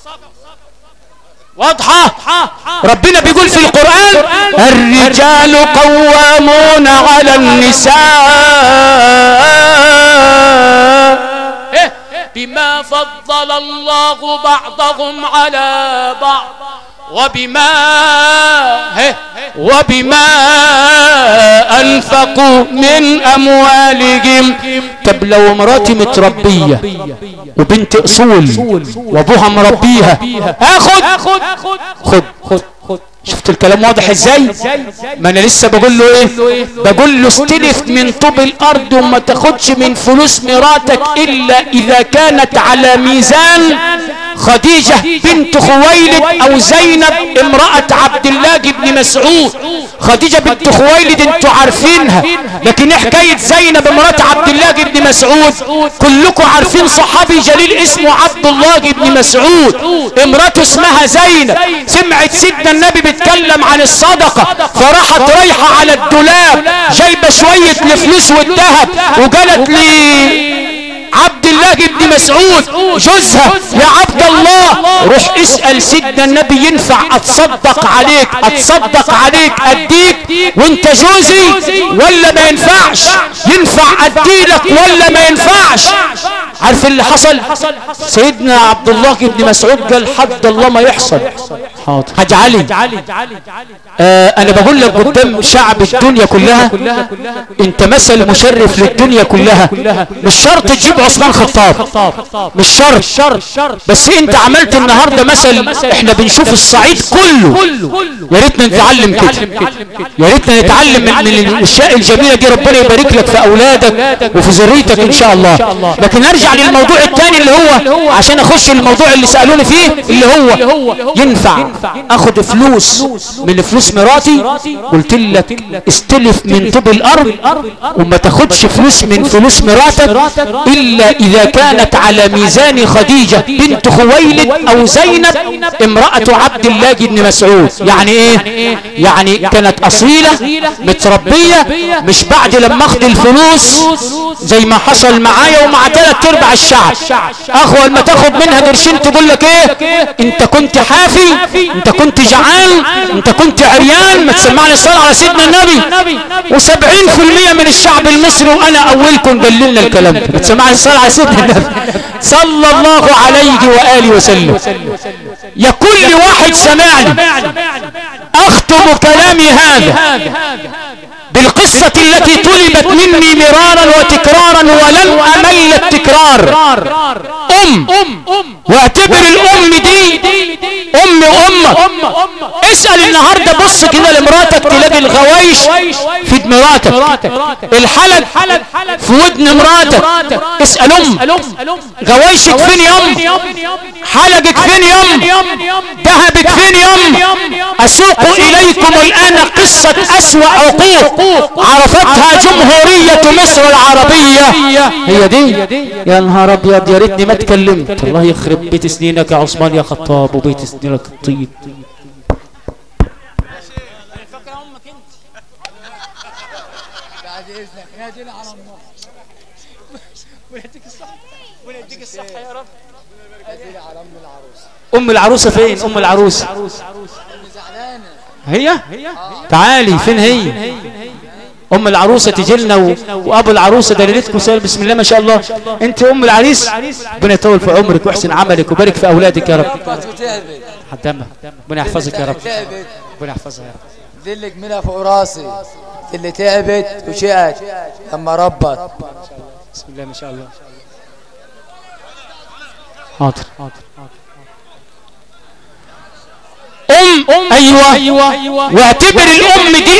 واضحة؟ ربنا بيقول في القرآن الرجال قوامون على النساء بما فضل الله بعضهم على بعض وبما أنفقوا من أموالهم. طب لو مراتي متربية وبنت أصول وابوها مربيها، خد شفت الكلام واضح ازاي؟ ما انا لسه بقول له ايه؟ بقول له استلف من طوب الارض وما تاخدش من فلوس مراتك الا اذا كانت على ميزان خديجة بنت خويلد او زينب امرأة عبد الله بن مسعود. خديجة بنت خويلد انتوا عارفينها، لكن ايه حكاية زينب امرأة عبد الله بن مسعود؟ كلكم عارفين صحابي جليل اسمه عبد الله بن مسعود، امرأته اسمها زينب. سمعت سيدنا النبي بيتكلم عن الصدقة فراحت رايحة على الدولاب جايبة شوية الفلوس والذهب وقالت لي عبد الله بن مسعود جوزها يا عبد الله روح اسأل سيدنا النبي ينفع اتصدق عليك اديك وانت جوزي ولا ما ينفعش؟ ينفع اديلك ولا ما ينفعش؟ عارف اللي حصل؟ سيدنا عبد الله بن مسعود قال حد الله ما يحصل. حاضر حاج علي، انا بقول لك قدام شعب الدنيا كلها انت مثل مشرف للدنيا كلها. مش شرط تجيب عثمان خطاب، مش شرط، بس انت عملت النهارده مثل. احنا بنشوف الصعيد كله، يا ريتنا نتعلم كده، يا ريتنا نتعلم من الاشياء الجميله دي. ربنا يبارك لك في اولادك وفي ذريتك ان شاء الله. لكن ارجع نرجع للموضوع الثاني اللي هو عشان اخش الموضوع اللي سألوني فيه اللي هو ينفع اخد فلوس من فلوس مراتي؟ قلت لك استلف من طوب الارض وما تاخدش فلوس من فلوس مراتك الا اذا كانت على ميزان خديجة بنت خويلد او زينب امرأة عبد الله بن مسعود. يعني ايه؟ يعني كانت اصيلة متربية، مش بعد لما اخد الفلوس زي ما حصل معايا ومع 3/4 الشعب اخوة لما تاخد منها قرشين تقول لك ايه؟ انت كنت حافي، انت كنت جعان، انت كنت عريان. ما تسمعني الصلاة على سيدنا النبي. و70% من الشعب المصري وانا اولكم قال لنا الكلام ده. ما تسمعني الصلاة على سيدنا النبي صلى الله عليه وآله وسلم. يا كل واحد سمعني اختم كلامي هذا بالقصة التي طلبت مني مرارا وتكرارا ولن امل التكرار. واعتبر الام دي امك. اسأل النهاردة، بص كده لمراتك تلاقي الغوايش في مراتك، الحلق في ودن مراتك. اسأل غوايشك فين يم؟ حلقك فين يم؟ ذهبك فين يم؟ اسوق اليكم الان قصة اسوأ عقوق عرفتها جمهورية مصر العربية. هي دي. يا نهار ابيض، يا ريتني ما اتكلمت. الله يخرب بيت سنينك يا عثمان يا خطاب وبيت سنينك الطيب. بعد اذنك نادينا على الله ونديك الصحة يا رب. نادينا على ام العروسة. فين ام العروسة؟ هي تعالي. فين هي ام العروسة؟ تجي لنا وابو العروسة دليلتكم سهل. بسم الله ما شاء الله. انت ام العريس، ربنا يطول في عمرك ويحسن عملك وبارك في اولادك يا رب. حتى ربنا يحفظك يا رب. ربنا يحفظها يا رب. دلك منها فوق راسي اللي تعبت وشقت لما ربت. بسم الله ما شاء الله. حاضر. ايوه. واعتبر الام دي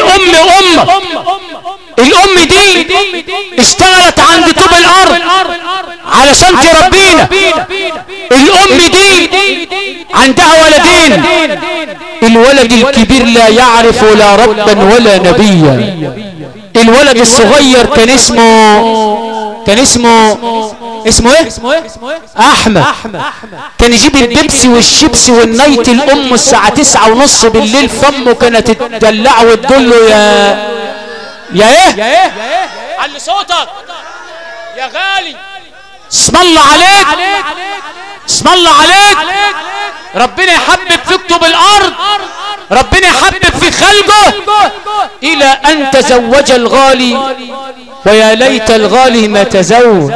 الام دي اشتغلت عند طوب الارض علشان تربينا. الام دي عندها ولدين، الولد الكبير لا يعرف لا ربا ولا نبيا. الولد الصغير كان اسمه ايه؟ احمد. كان يجيب البيبسي والشيبسي والنايت الام الساعة 9:30 بالليل، فمه كانت تدلعه وتقول له يا ايه علي صوتك يا غالي. اسم الله عليك، اسم الله عليك. ربنا يحبب في كتب الارض، ربنا يحبب في خلقه الى ان تزوج الغالي. ويا ليت الغالي ما تزوج.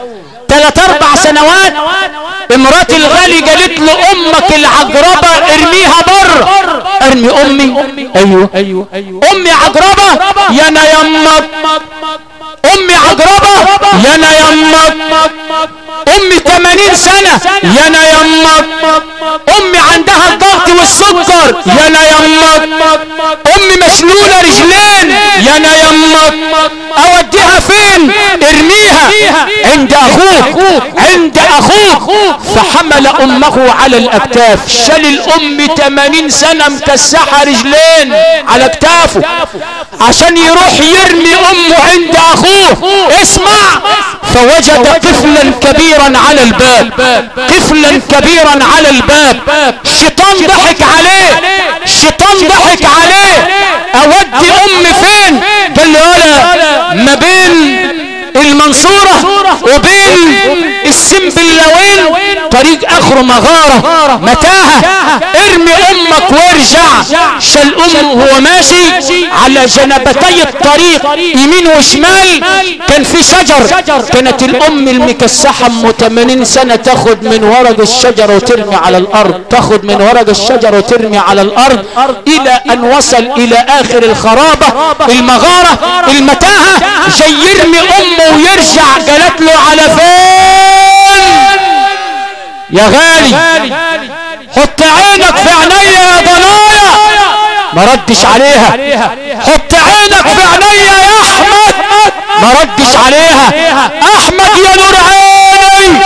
3-4 سنوات امرات الغالي قالت له امك العقربة ارميها بره. ارمي امي؟ ايوه. امي عقربة؟ يا نا يمك. امي عقربة؟ يا نا يمك. امي 80 سنة؟ يا نا يمك. امي عندها الضغط والسكر؟ يا نا يمك. امي مشلولة رجلين؟ يا نا يمك. اوديها فين؟ ارميها عند اخوك، عند اخوك. فحمل امه على الاكتاف، شال الام 80 سنة مكسحة رجلين على اكتافه عشان يروح يرمي امه عند اخوه. اسمع. فوجد طفلا كبيرا على الباب، طفلا كبيرا على الباب. الشيطان ضحك عليه، الشيطان ضحك عليه. اودي امي فين؟ قال له انا ما بين المنصورة وبين السنبلاوين طريق اخره مغارة متاهة. ارمي امك وارجع. شال امه وهو ماشي على جنبتي الطريق يمين وشمال كان في شجر. كانت الام المكسحة ام 80 سنة تاخد من ورق الشجر وترمي على الارض، تاخد من ورق الشجر وترمي على الارض الى ان وصل الى اخر الخرابة المغارة المتاهة. جاي يرمي امه ويرجع. قالت له على فين يا غالي؟ حط عينك في عينيا يا ضنايا. ما ردش عليها. حط عينك في عينيا يا احمد. ما ردش عليها. احمد يا نور عيني،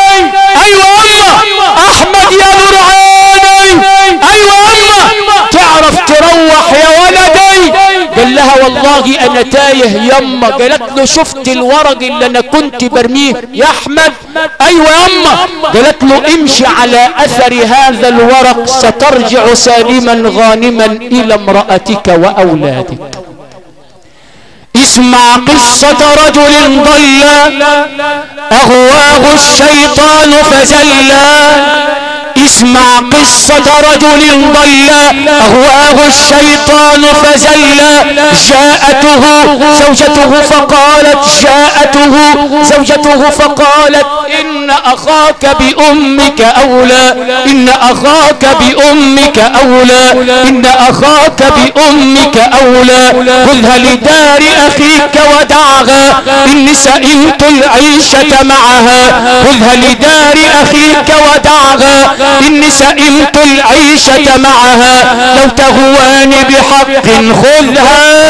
والله انا تايه يما. قالت له شفت الورق اللي انا كنت برميه يا احمد؟ ايوه يما. قالت له امشي على اثر هذا الورق سترجع سالما غانما الى امرأتك واولادك. اسمع قصة رجل ضل اغواه الشيطان فزلا. اسمع قصة رجل ضل اغواه الشيطان فزلا. جاءته فقالت ان اخاك بامك اولى، ان اخاك بامك اولى، ان اخاك بامك اولى. خذها لدار اخيك ودعها اني سئمت العيشة معها. خذها لدار اخيك ودعها اني سئمت العيشة معها. لو تهواني بحق خذها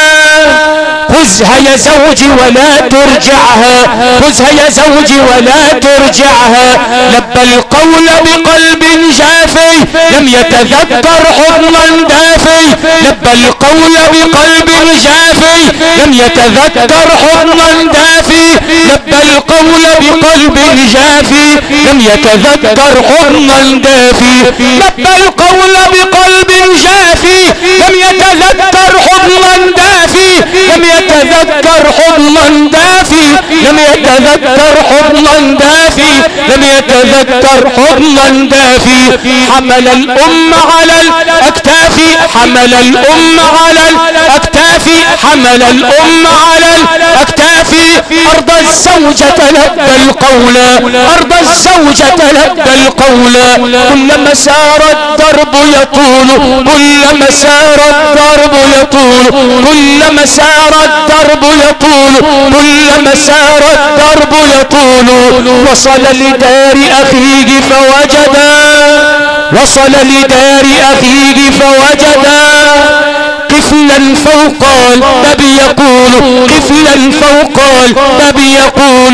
يا زوجي ولا ترجعها. خذها يا زوجي ولا ترجعها. لبى القول بقلب جافي لم يتذكر حضنا دافي. لبى القول بقلب جافي لم يتذكر حضنا دافي. لبى القول بقلب جافي لم يتذكر حضنا دافي. لبى القول بقلب جافي لم يتذكر حضنا دافي. لم يتذكر حضنا دافي. لم يتذكر حضنا دافي. لم يتذكر حضنا دافي. حمل الأم على الأكتاف. حمل الأم على الأكتاف. حمل الأم على الأكتاف. أرض الزوجة لبى القول. أرض الزوجة لبى القول. كلما سار الدرب يطول. كلما سار الدرب يطول. كلما سار الدرب يطول. كلما سار الدرب يطول. وصل لدار أخيه فوجدا. وصل لدار أخيه فوجدا قفلا فوق الباب يقول. قفلا فوق الباب يقول.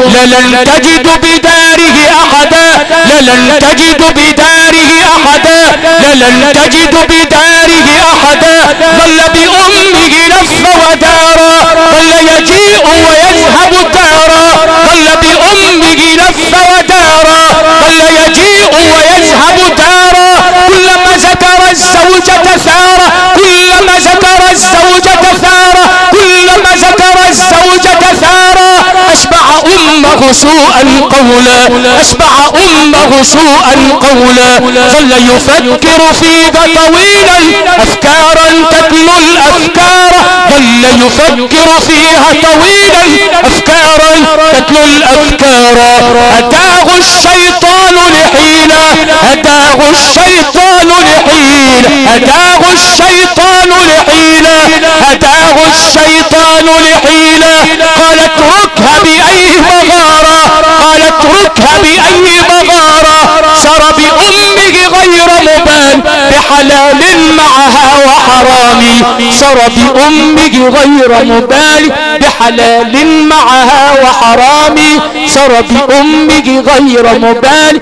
للن تجد بداره أحدا. للن تجد بداره أحدا. للن تجد بداره أحدا. ظل بأمه لف ودارا. ظل يجيء ويذهب دارا. ظل بأمه لف ودارا. ظل يجيء ويذهب دارا. كلما ذكر الزوجة ثارة. كلما ذكر الزوجة ثارة. كلما ذكر الزوجة ثارة. أشبع أمه سوءا قولا. أشبع أمه سوءا قولا. ظل يفكر فيها طويلا أفكارا تتلو الأفكار. ظل يفكر فيها طويلا أفكارا تتلو الأفكار. أتاه الشيطان لحيلة. أتاه الشيطان لحيلة. أتاه الشيطان لحيلة. أتاه الشيطان لحيلة. قال اتركها بأي مغارة. قال اتركها بأي مغارة. سر بأمه غير مبال بحلال معها وحرام. سر بأمه غير مبال بحلال معها وحرام. سر بأمه غير مبال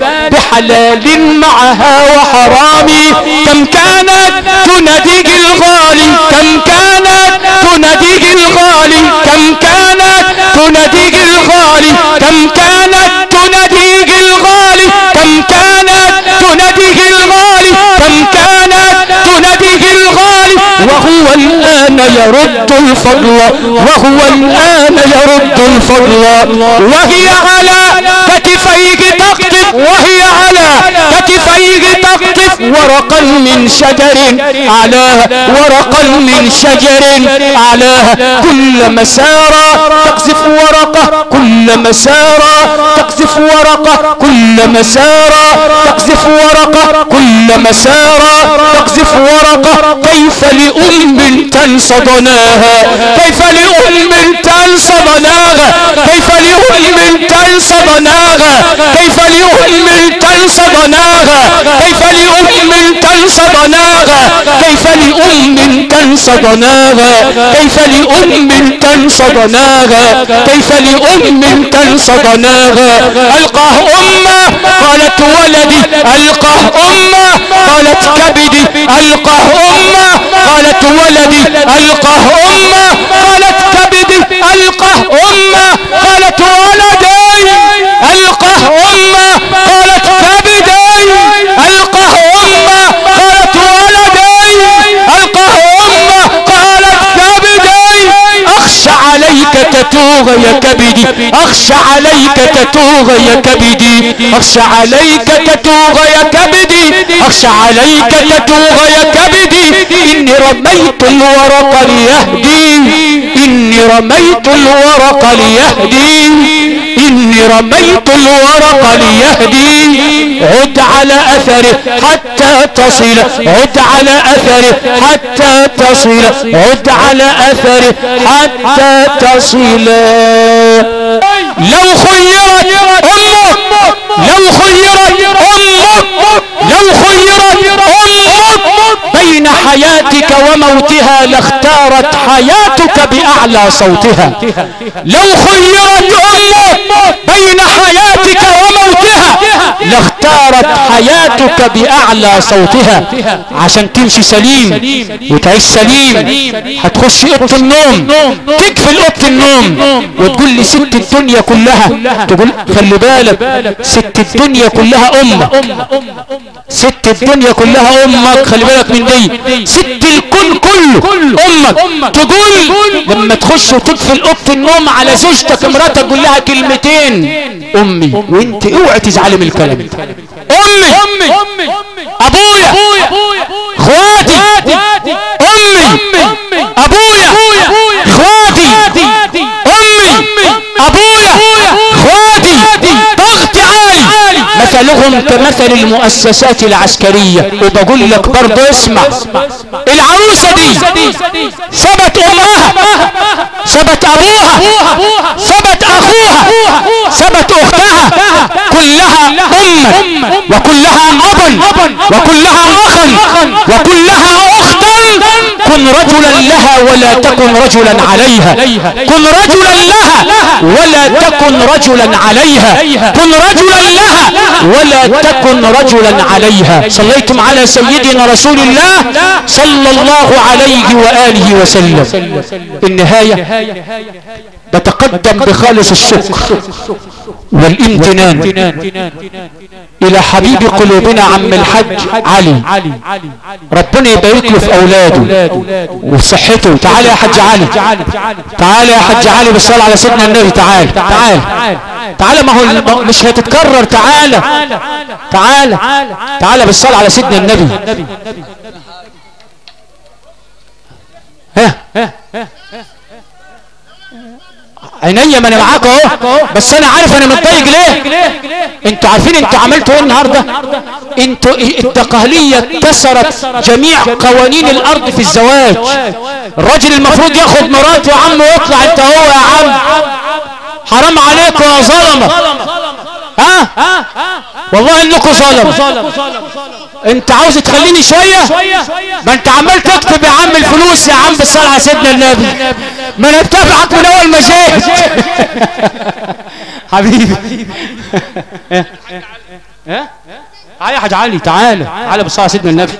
بحلال معها وحرام. كم كانت تناديه الغالي. كم كانت تناديه الغالي. كم كانت تناديه الغالي. كم كانت تناديه الغالي. كم كانت تناديه الغالي. كم كانت تناديه الغالي. وهو الآن يرد الفضل. وهو الآن يرد الفضل. وهي على كتفيه تقطف. وهي على كتفيه تقطف ورقا من شجر أعلاها. ورقا من شجر أعلاها. كلما سار تقذف ورقة. كلما سار تقذف ورقة. كلما سار تقذف ورقة. كلما سار تقذف ورقة. كيف لأم تنسى ضناها. كيف لأم تنسى ضناها كيف لأم تنسى ضناها كيف لأم تنسى ضناها كيف لأم تنسى ضناها كيف لأم تنسى ضناها كيف لأم تنسى ضناها كيف لأم تنسى ضناها ألقاه أمه قالت ولدي ألقاه أمه قالت كبدي ألقاه أمه قالت ولدي ألقاه أمه قالت كبدي ألقاه أمه قالت ولدي ألقاه أمه قالت كبدي ألقاه أمه قالت ولدي ألقاه أمه قالت كبدي أخشى عليك تتوغ يا كبدي أخشى عليك تتوغ يا كبدي أخشى عليك تتوغ يا كبدي أخشى عليك تتوغ يا كبدي إني رميت الورق ليهدي إني رميت الورق ليهدي إني رميت الورق ليهدي عد على أثره حتى تصل عد على أثره حتى تصل عد على أثره حتى تصل لو خيرت أمك لو خيرت أمك لو خيرت أمك بين حياتك وموتها لاختارت حياتك بأعلى صوتها لو خيرت أمك بين حياتك وموتها لاختارت حياتك بأعلى صوتها عشان تمشي سليم وتعيش سليم. هتخش اوضه النوم تقفل اوضه النوم وتقول لي ست الدنيا كلها تقول خلي بالك ست الدنيا كلها امك ست الدنيا كلها امك خلي بالك من دي ست الكون كله امك تقول لما تخش وتقفل اوضه النوم على زوجتك مراتك تقول لها كلمتين امي وانت اوعي تزعلي من الكلام امي ابويا اخواتي امي ابويا اخواتي امي ابويا اخواتي ضغط عالي مثلهم كمثل المؤسسات العسكرية. وبقول لك برضه اسمع العروسة دي سبت امها سبت ابوها سبت اخوها سبت اختها كلها اما وكلها ابا وكلها اخا وكلها اختا. كن رجلا لها ولا تكن رجلا عليها كن رجلا لها ولا تكن رجلا عليها كن رجلا لها ولا تكن رجلا عليها. صليتم على سيدنا رسول الله صلى الله عليه وآله وسلم. النهاية بتقدم بخالص الشكر والامتنان الى حبيب قلوبنا عم الحج علي ربنا يبارك له في اولاده وصحته. تعال يا حج علي تعال يا حج علي بالصلاة على سيدنا النبي. تعال تعال تعال ما هو مش هتتكرر. تعال تعال تعال بالصلاة على سيدنا النبي. ها عينيا ما انا معاك اهو بس انا عارف انا متضايق ليه. انتوا عارفين انتوا عملتوا ايه النهارده؟ انتوا الدقهلية كسرت جميع قوانين الارض في الزواج. الراجل المفروض ياخد مراته يا عم ويطلع انت هو يا عم. حرام عليكم يا ظلمه. ها والله انكم ظلمه. انت عاوز تخليني شويه ما انت عمال تكتب يا عم الفلوس يا عم بالصلاه على سيدنا النبي. ما انا بتابعك من اول ما جيت حبيبي. تعالى يا حاج علي تعالى تعالى بالصلاه على سيدنا النبي.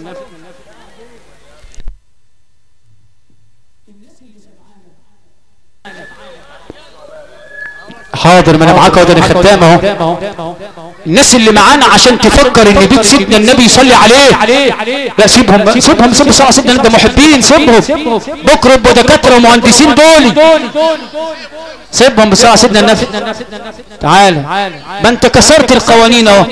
حاضر ما انا معاك اهو ده انا خدام اهو. الناس اللي معانا عشان تفكر ان بيت سيدنا النبي يصلي عليه لا سيبهم سيبهم سيبوا صلاه سيدنا النبي. ده محبين سيبهم بكره ودكاتره ومهندسين دول سيبهم بصلاه سيدنا النبي. تعال ما انت كسرت القوانين اهو.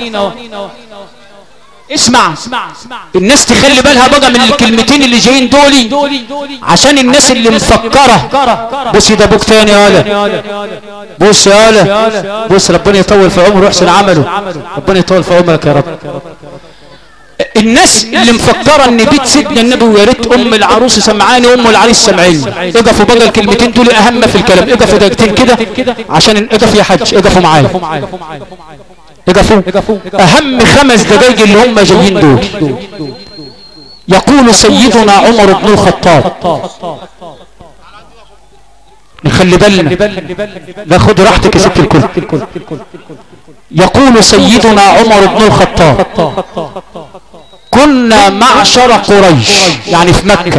اسمع الناس تخلي بالها بقى من الكلمتين اللي جايين دولي عشان الناس اللي مفكره. بص ده ابوك تاني يا ولا بص يا ولا بص ربنا يطول في عمره ويحسن عمله. ربنا يطول في عمرك يا رب. الناس اللي مفكره ان بيت سيدنا النبي ويا ريت ام العروس سمعاني وام العريس سمعاني، اقفوا بقى الكلمتين دول اهم في الكلام، اقفوا دقيقتين كده عشان اقف يا حاج، اقفوا معايا، اقفوا اهم 5 دقايق اللي هم جايين دول. يقول سيدنا عمر بن الخطاب، نخلي بالنا، لا خد راحتك يا ست الكل. يقول سيدنا عمر بن الخطاب كنا معشر قريش، يعني في مكة،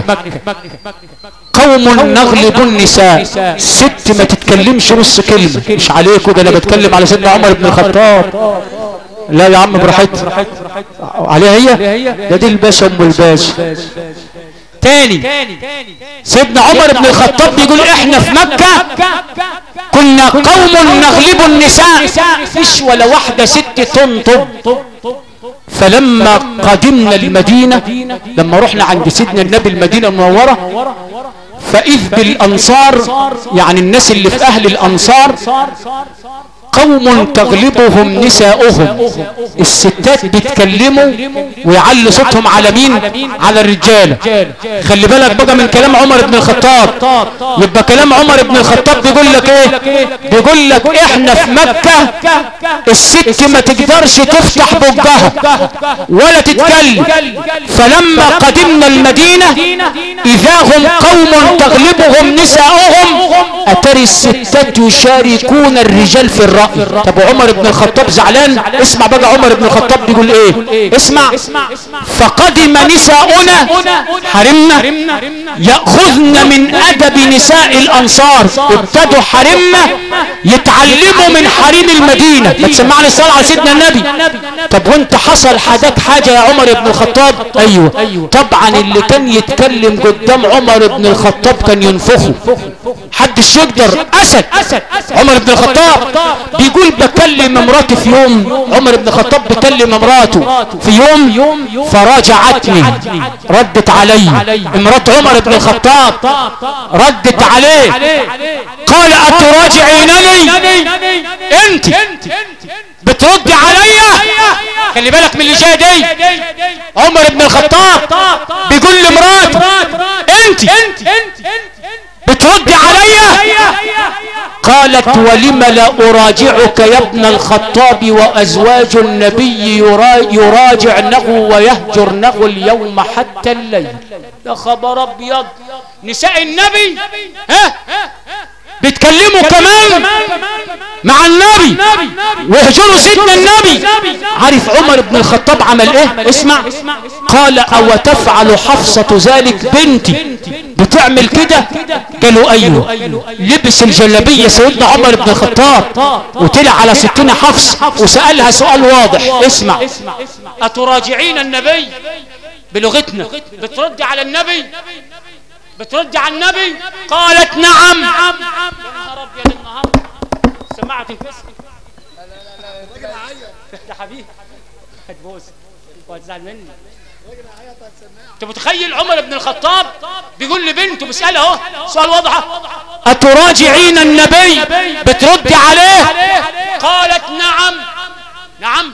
قوم نغلب النساء، ست ما تتكلمش نص كلمة، مش عليكم ده انا بتكلم على سيدنا عمر بن الخطاب. لا يا عم براحتك عليها هي، ده دي الباشا ام الباشا. تاني سيدنا عمر بن الخطاب بيقول احنا في مكة كنا قوم نغلب النساء، مش ولا واحدة ست تنطب. فلما قدمنا المدينة، لما رحنا عند سيدنا النبي المدينة المنورة، فإذ بالأنصار، يعني الناس اللي في أهل الأنصار، قوم تغلبهم نساؤهم، الستات بيتكلموا ويعلوا صوتهم على مين؟ على الرجال. خلي بالك بقى من كلام عمر بن الخطاب، يبقى كلام عمر بن الخطاب بيقول لك ايه؟ بيقول لك احنا في مكة الست ما تقدرش تفتح بقها ولا تتكلم، فلما قدمنا المدينة اذا هم قوم تغلبهم نساؤهم، اتري الستات يشاركون الرجال في الرأي. طب عمر بن الخطاب زعلان، اسمع بقى عمر بن الخطاب بيقول ايه، اسمع. فقدم نساؤنا حرمنا يأخذن من أدب نساء الأنصار، ابتدوا حرمنا يتعلموا من حريم المدينة. ما تسمعني الصلاة على سيدنا النبي. طب وانت حصل حداك حاجة يا عمر بن الخطاب؟ ايوه طبعا اللي كان يتكلم قدام عمر بن الخطاب كان ينفخه، حدش يقدر. اسد عمر بن الخطاب بيقول بكلم امراتي في يوم، عمر بن الخطاب بكلم امراته في يوم فراجعتني، ردت علي امرات عمر بن الخطاب، ردت عليه قال اتراجعينني؟ انت بتردي عليا؟ خلي بالك من اللي جايه دي. عمر بن الخطاب بيقول لمراته انت بتردي عليا؟ قالت ولم لا اراجعك يا ابن الخطاب وازواج النبي يراجعنه ويهجرنه اليوم حتى الليل. يا خبر ابيض، نساء النبي بيتكلموا كمان مع النبي ويهجروا سيدنا النبي. عارف عمر بن الخطاب عمل ايه؟ اسمع. قال او تفعل حفصة ذلك بنتي بتعمل كده؟ قالوا ايوه. لبس الجلابية سيدنا عمر بن الخطاب وطلع على ستنا حفص وسألها سؤال واضح، اسمع. اتراجعين النبي؟ بلغتنا بتردي على النبي؟ بتردي على النبي؟ قالت نعم. يا نهار ابيض النهارده سمعت الفسق. يا حبيبي هتبوس وهتزعل مني. انت متخيل عمر بن الخطاب بيقول لبنته بيسألها اهو سؤال واضح، اتراجعين النبي؟ بتردي عليه؟ قالت نعم.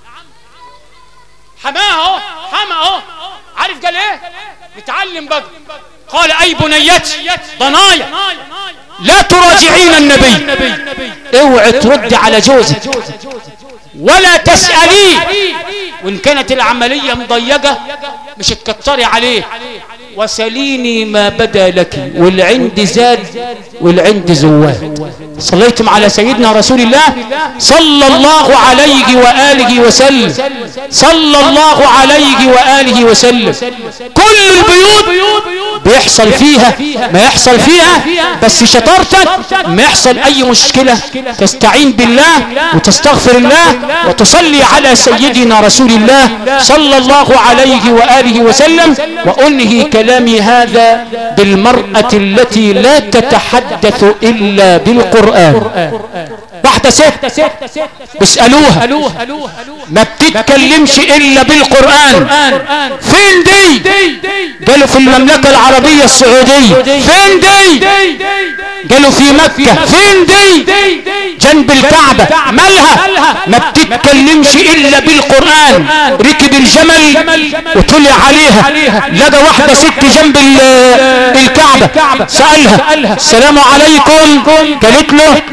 حماه اهو. عارف قال ايه؟ نتعلم بقى. قال اي بنيتي ضنايا لا تراجعين النبي، اوعي تردي على جوزك ولا تسأليه، وان كانت العملية مضيقة مش تكتري عليه. وسليني ما بدا لك، والعند زاد والعند زواد. صليتم على سيدنا رسول الله صلى الله عليه وآله وسلم، صلى الله عليه وآله وسلم. كل البيوت بيحصل فيها ما يحصل فيها، بس شطارتك ما يحصل اي مشكلة تستعين بالله وتستغفر الله وتصلي على سيدنا رسول الله صلى الله عليه وآله وسلم. وأنهي كلامي هذا بالمرأة التي لا تتحدث إلا بالقرآن. واحدة ست بيسألوها ما بتتكلمش إلا بالقرآن، فين دي؟ قالوا في المملكة العربية السعودية. فين دي؟ قالوا في مكة. فين دي؟ جنب الكعبة مالها؟ ما بتتكلمش الا بالقرآن. ركب الجمل وطلع عليها لقى واحدة ست جنب الكعبة، سألها السلام عليكم، قالت له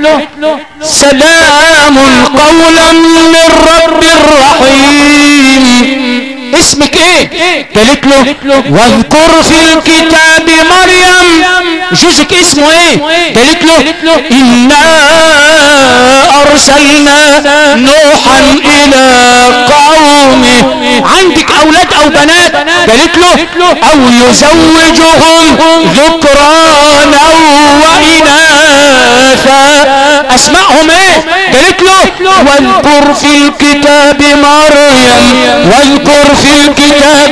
سلام قولا من رب رحيم. اسمك ايه؟ قالت له واذكر في الكتاب مريم. جوزك اسمه ايه؟ قالت له إنا أرسلنا نوحا إلى قومه. عندك أولاد أو بنات؟ قالت له أو يزوجهم ذكرانا وإناثا. أسمائهم ايه؟ قالت له واذكر في الكتاب مريم، واذكر في الكتاب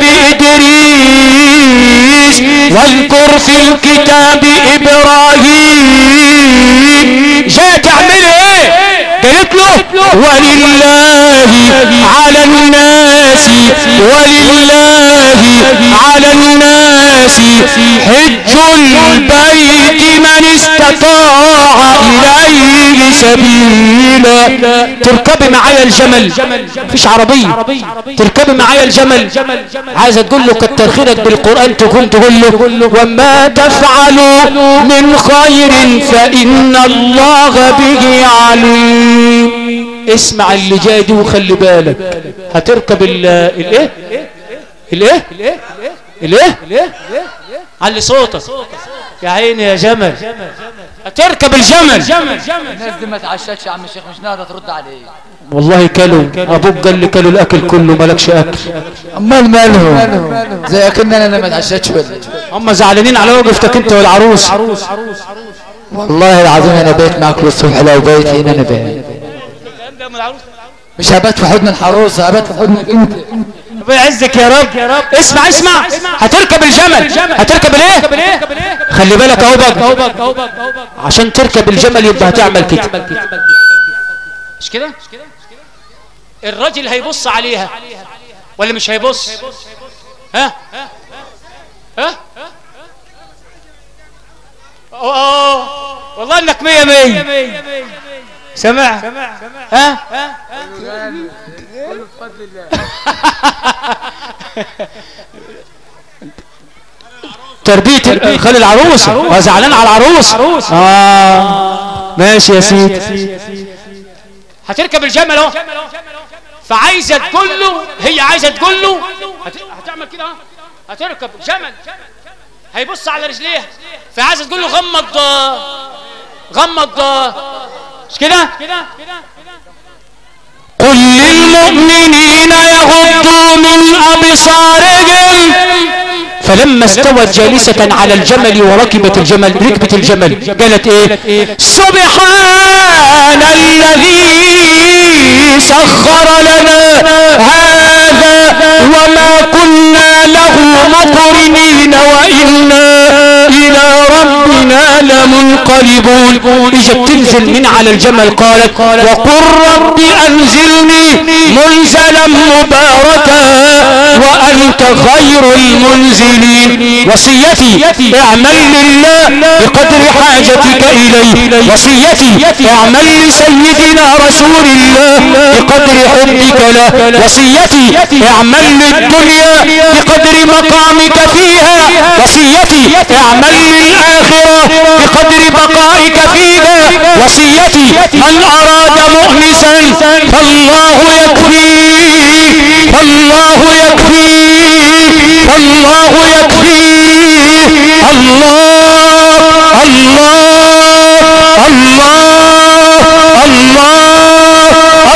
إدريس، واذكر في الكتاب إبراهيم. جاء تعمل ايه؟ قالت له ولله على الناس، ولله على الناس حج البيت من استطاع إليه سبيلا. تركبي معايا الجمل، مفيش عربية، تركبي معايا الجمل، عايزة تقول له كتر خيرك بالقرآن، تقول له وما تفعلوا من خير فإن الله به عليم. اسمع اللي جاي دي وخلي بالك. هتركب الايه الايه الايه علي صوتك يا عيني يا جمل. هتركب الجمل. الناس دي ما تعشتش يا عم الشيخ، مش نقدر ترد عليه. والله كلوا ابوك قال لي كلوا الاكل كله مالكش اكل. امال مالهم زي اكننا انا ما اتعشتش ولا. هم زعلانين على وقفتك انت والعروس. والله العظيم انا بيت معك للصبح، لو بيت هنا انا بيت. مش هبات في حضن العروسه، هبات في حضنك انت. ربنا يعزك يا رب. اسمع هتركب الجمل. هتركب الايه؟ خلي بالك اهو بقى، عشان تركب الجمل يبقى هتعمل كده، مش كده؟ الراجل هيبص عليها ولا مش هيبص؟ ها والله انك 100 سمع. ها تربية خلي العروسة وزعلان على العروس. ماشي يا سيدي. هتركب الجمل اهو، فعايزة تقول له، هي عايزة تقول له هتعمل كده اهو، هتركب جمل هيبص على رجليها، فعايزة تقول له غمض مش كده؟ قل للمؤمنين يغضوا من أبصارهم. فلما استوت جالسة على الجمل وركبت الجمل، ركبت الجمل، قالت ايه؟ سبحان الذي سخر لنا هذا وما كنا له مقرنين وإنا إلى ربنا لمنقلبون. اجت تنزل من على الجمل، قالت وقل رب أنزلني منزلا مباركا وأنت خير المنزلين. وصيتي اعمل لله بقدر حاجتك إليه، وصيتي اعمل لسيدنا رسول الله بقدر حبك له، وصيتي اعمل للدنيا بقدر مقامك فيها، وصيتي اعمل للآخرة بقدر بقائك فيها، وصيتي من أراد مؤنسا فالله يكفيه، فالله يكفيه، فالله يكفيه. الله الله الله الله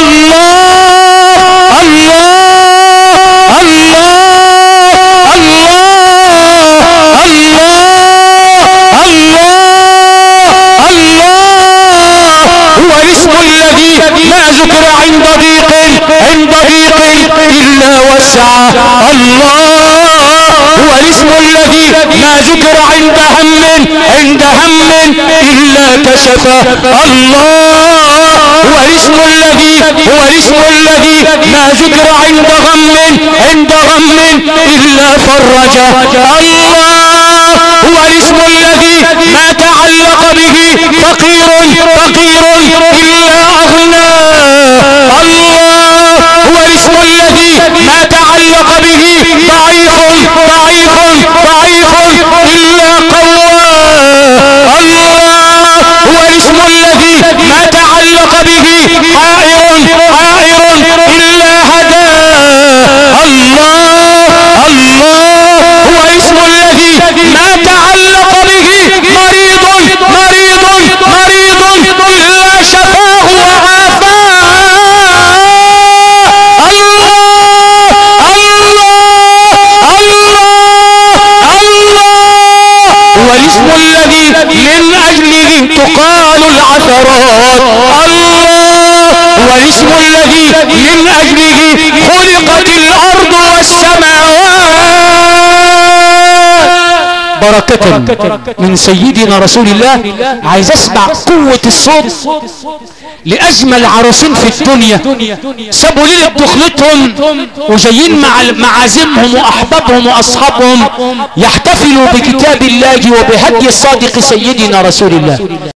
هو الاسم الذي ما ذكر عند ضيق إلا وسعه. الله هو الاسم الذي ما ذكر عند هم إلا كشفه. الله هو الاسم الذي ما ذكر عند غم إلا فرجه. الله هو الاسم الذي ما تعلق به فقير إلا بركة من سيدنا رسول الله. عايز اسمع قوة الصوت لأجمل عروسين في الدنيا، سابوا ليلة دخلتهم وجايين مع معازمهم وأحبابهم وأصحابهم يحتفلوا بكتاب الله وبهدي الصادق سيدنا رسول الله.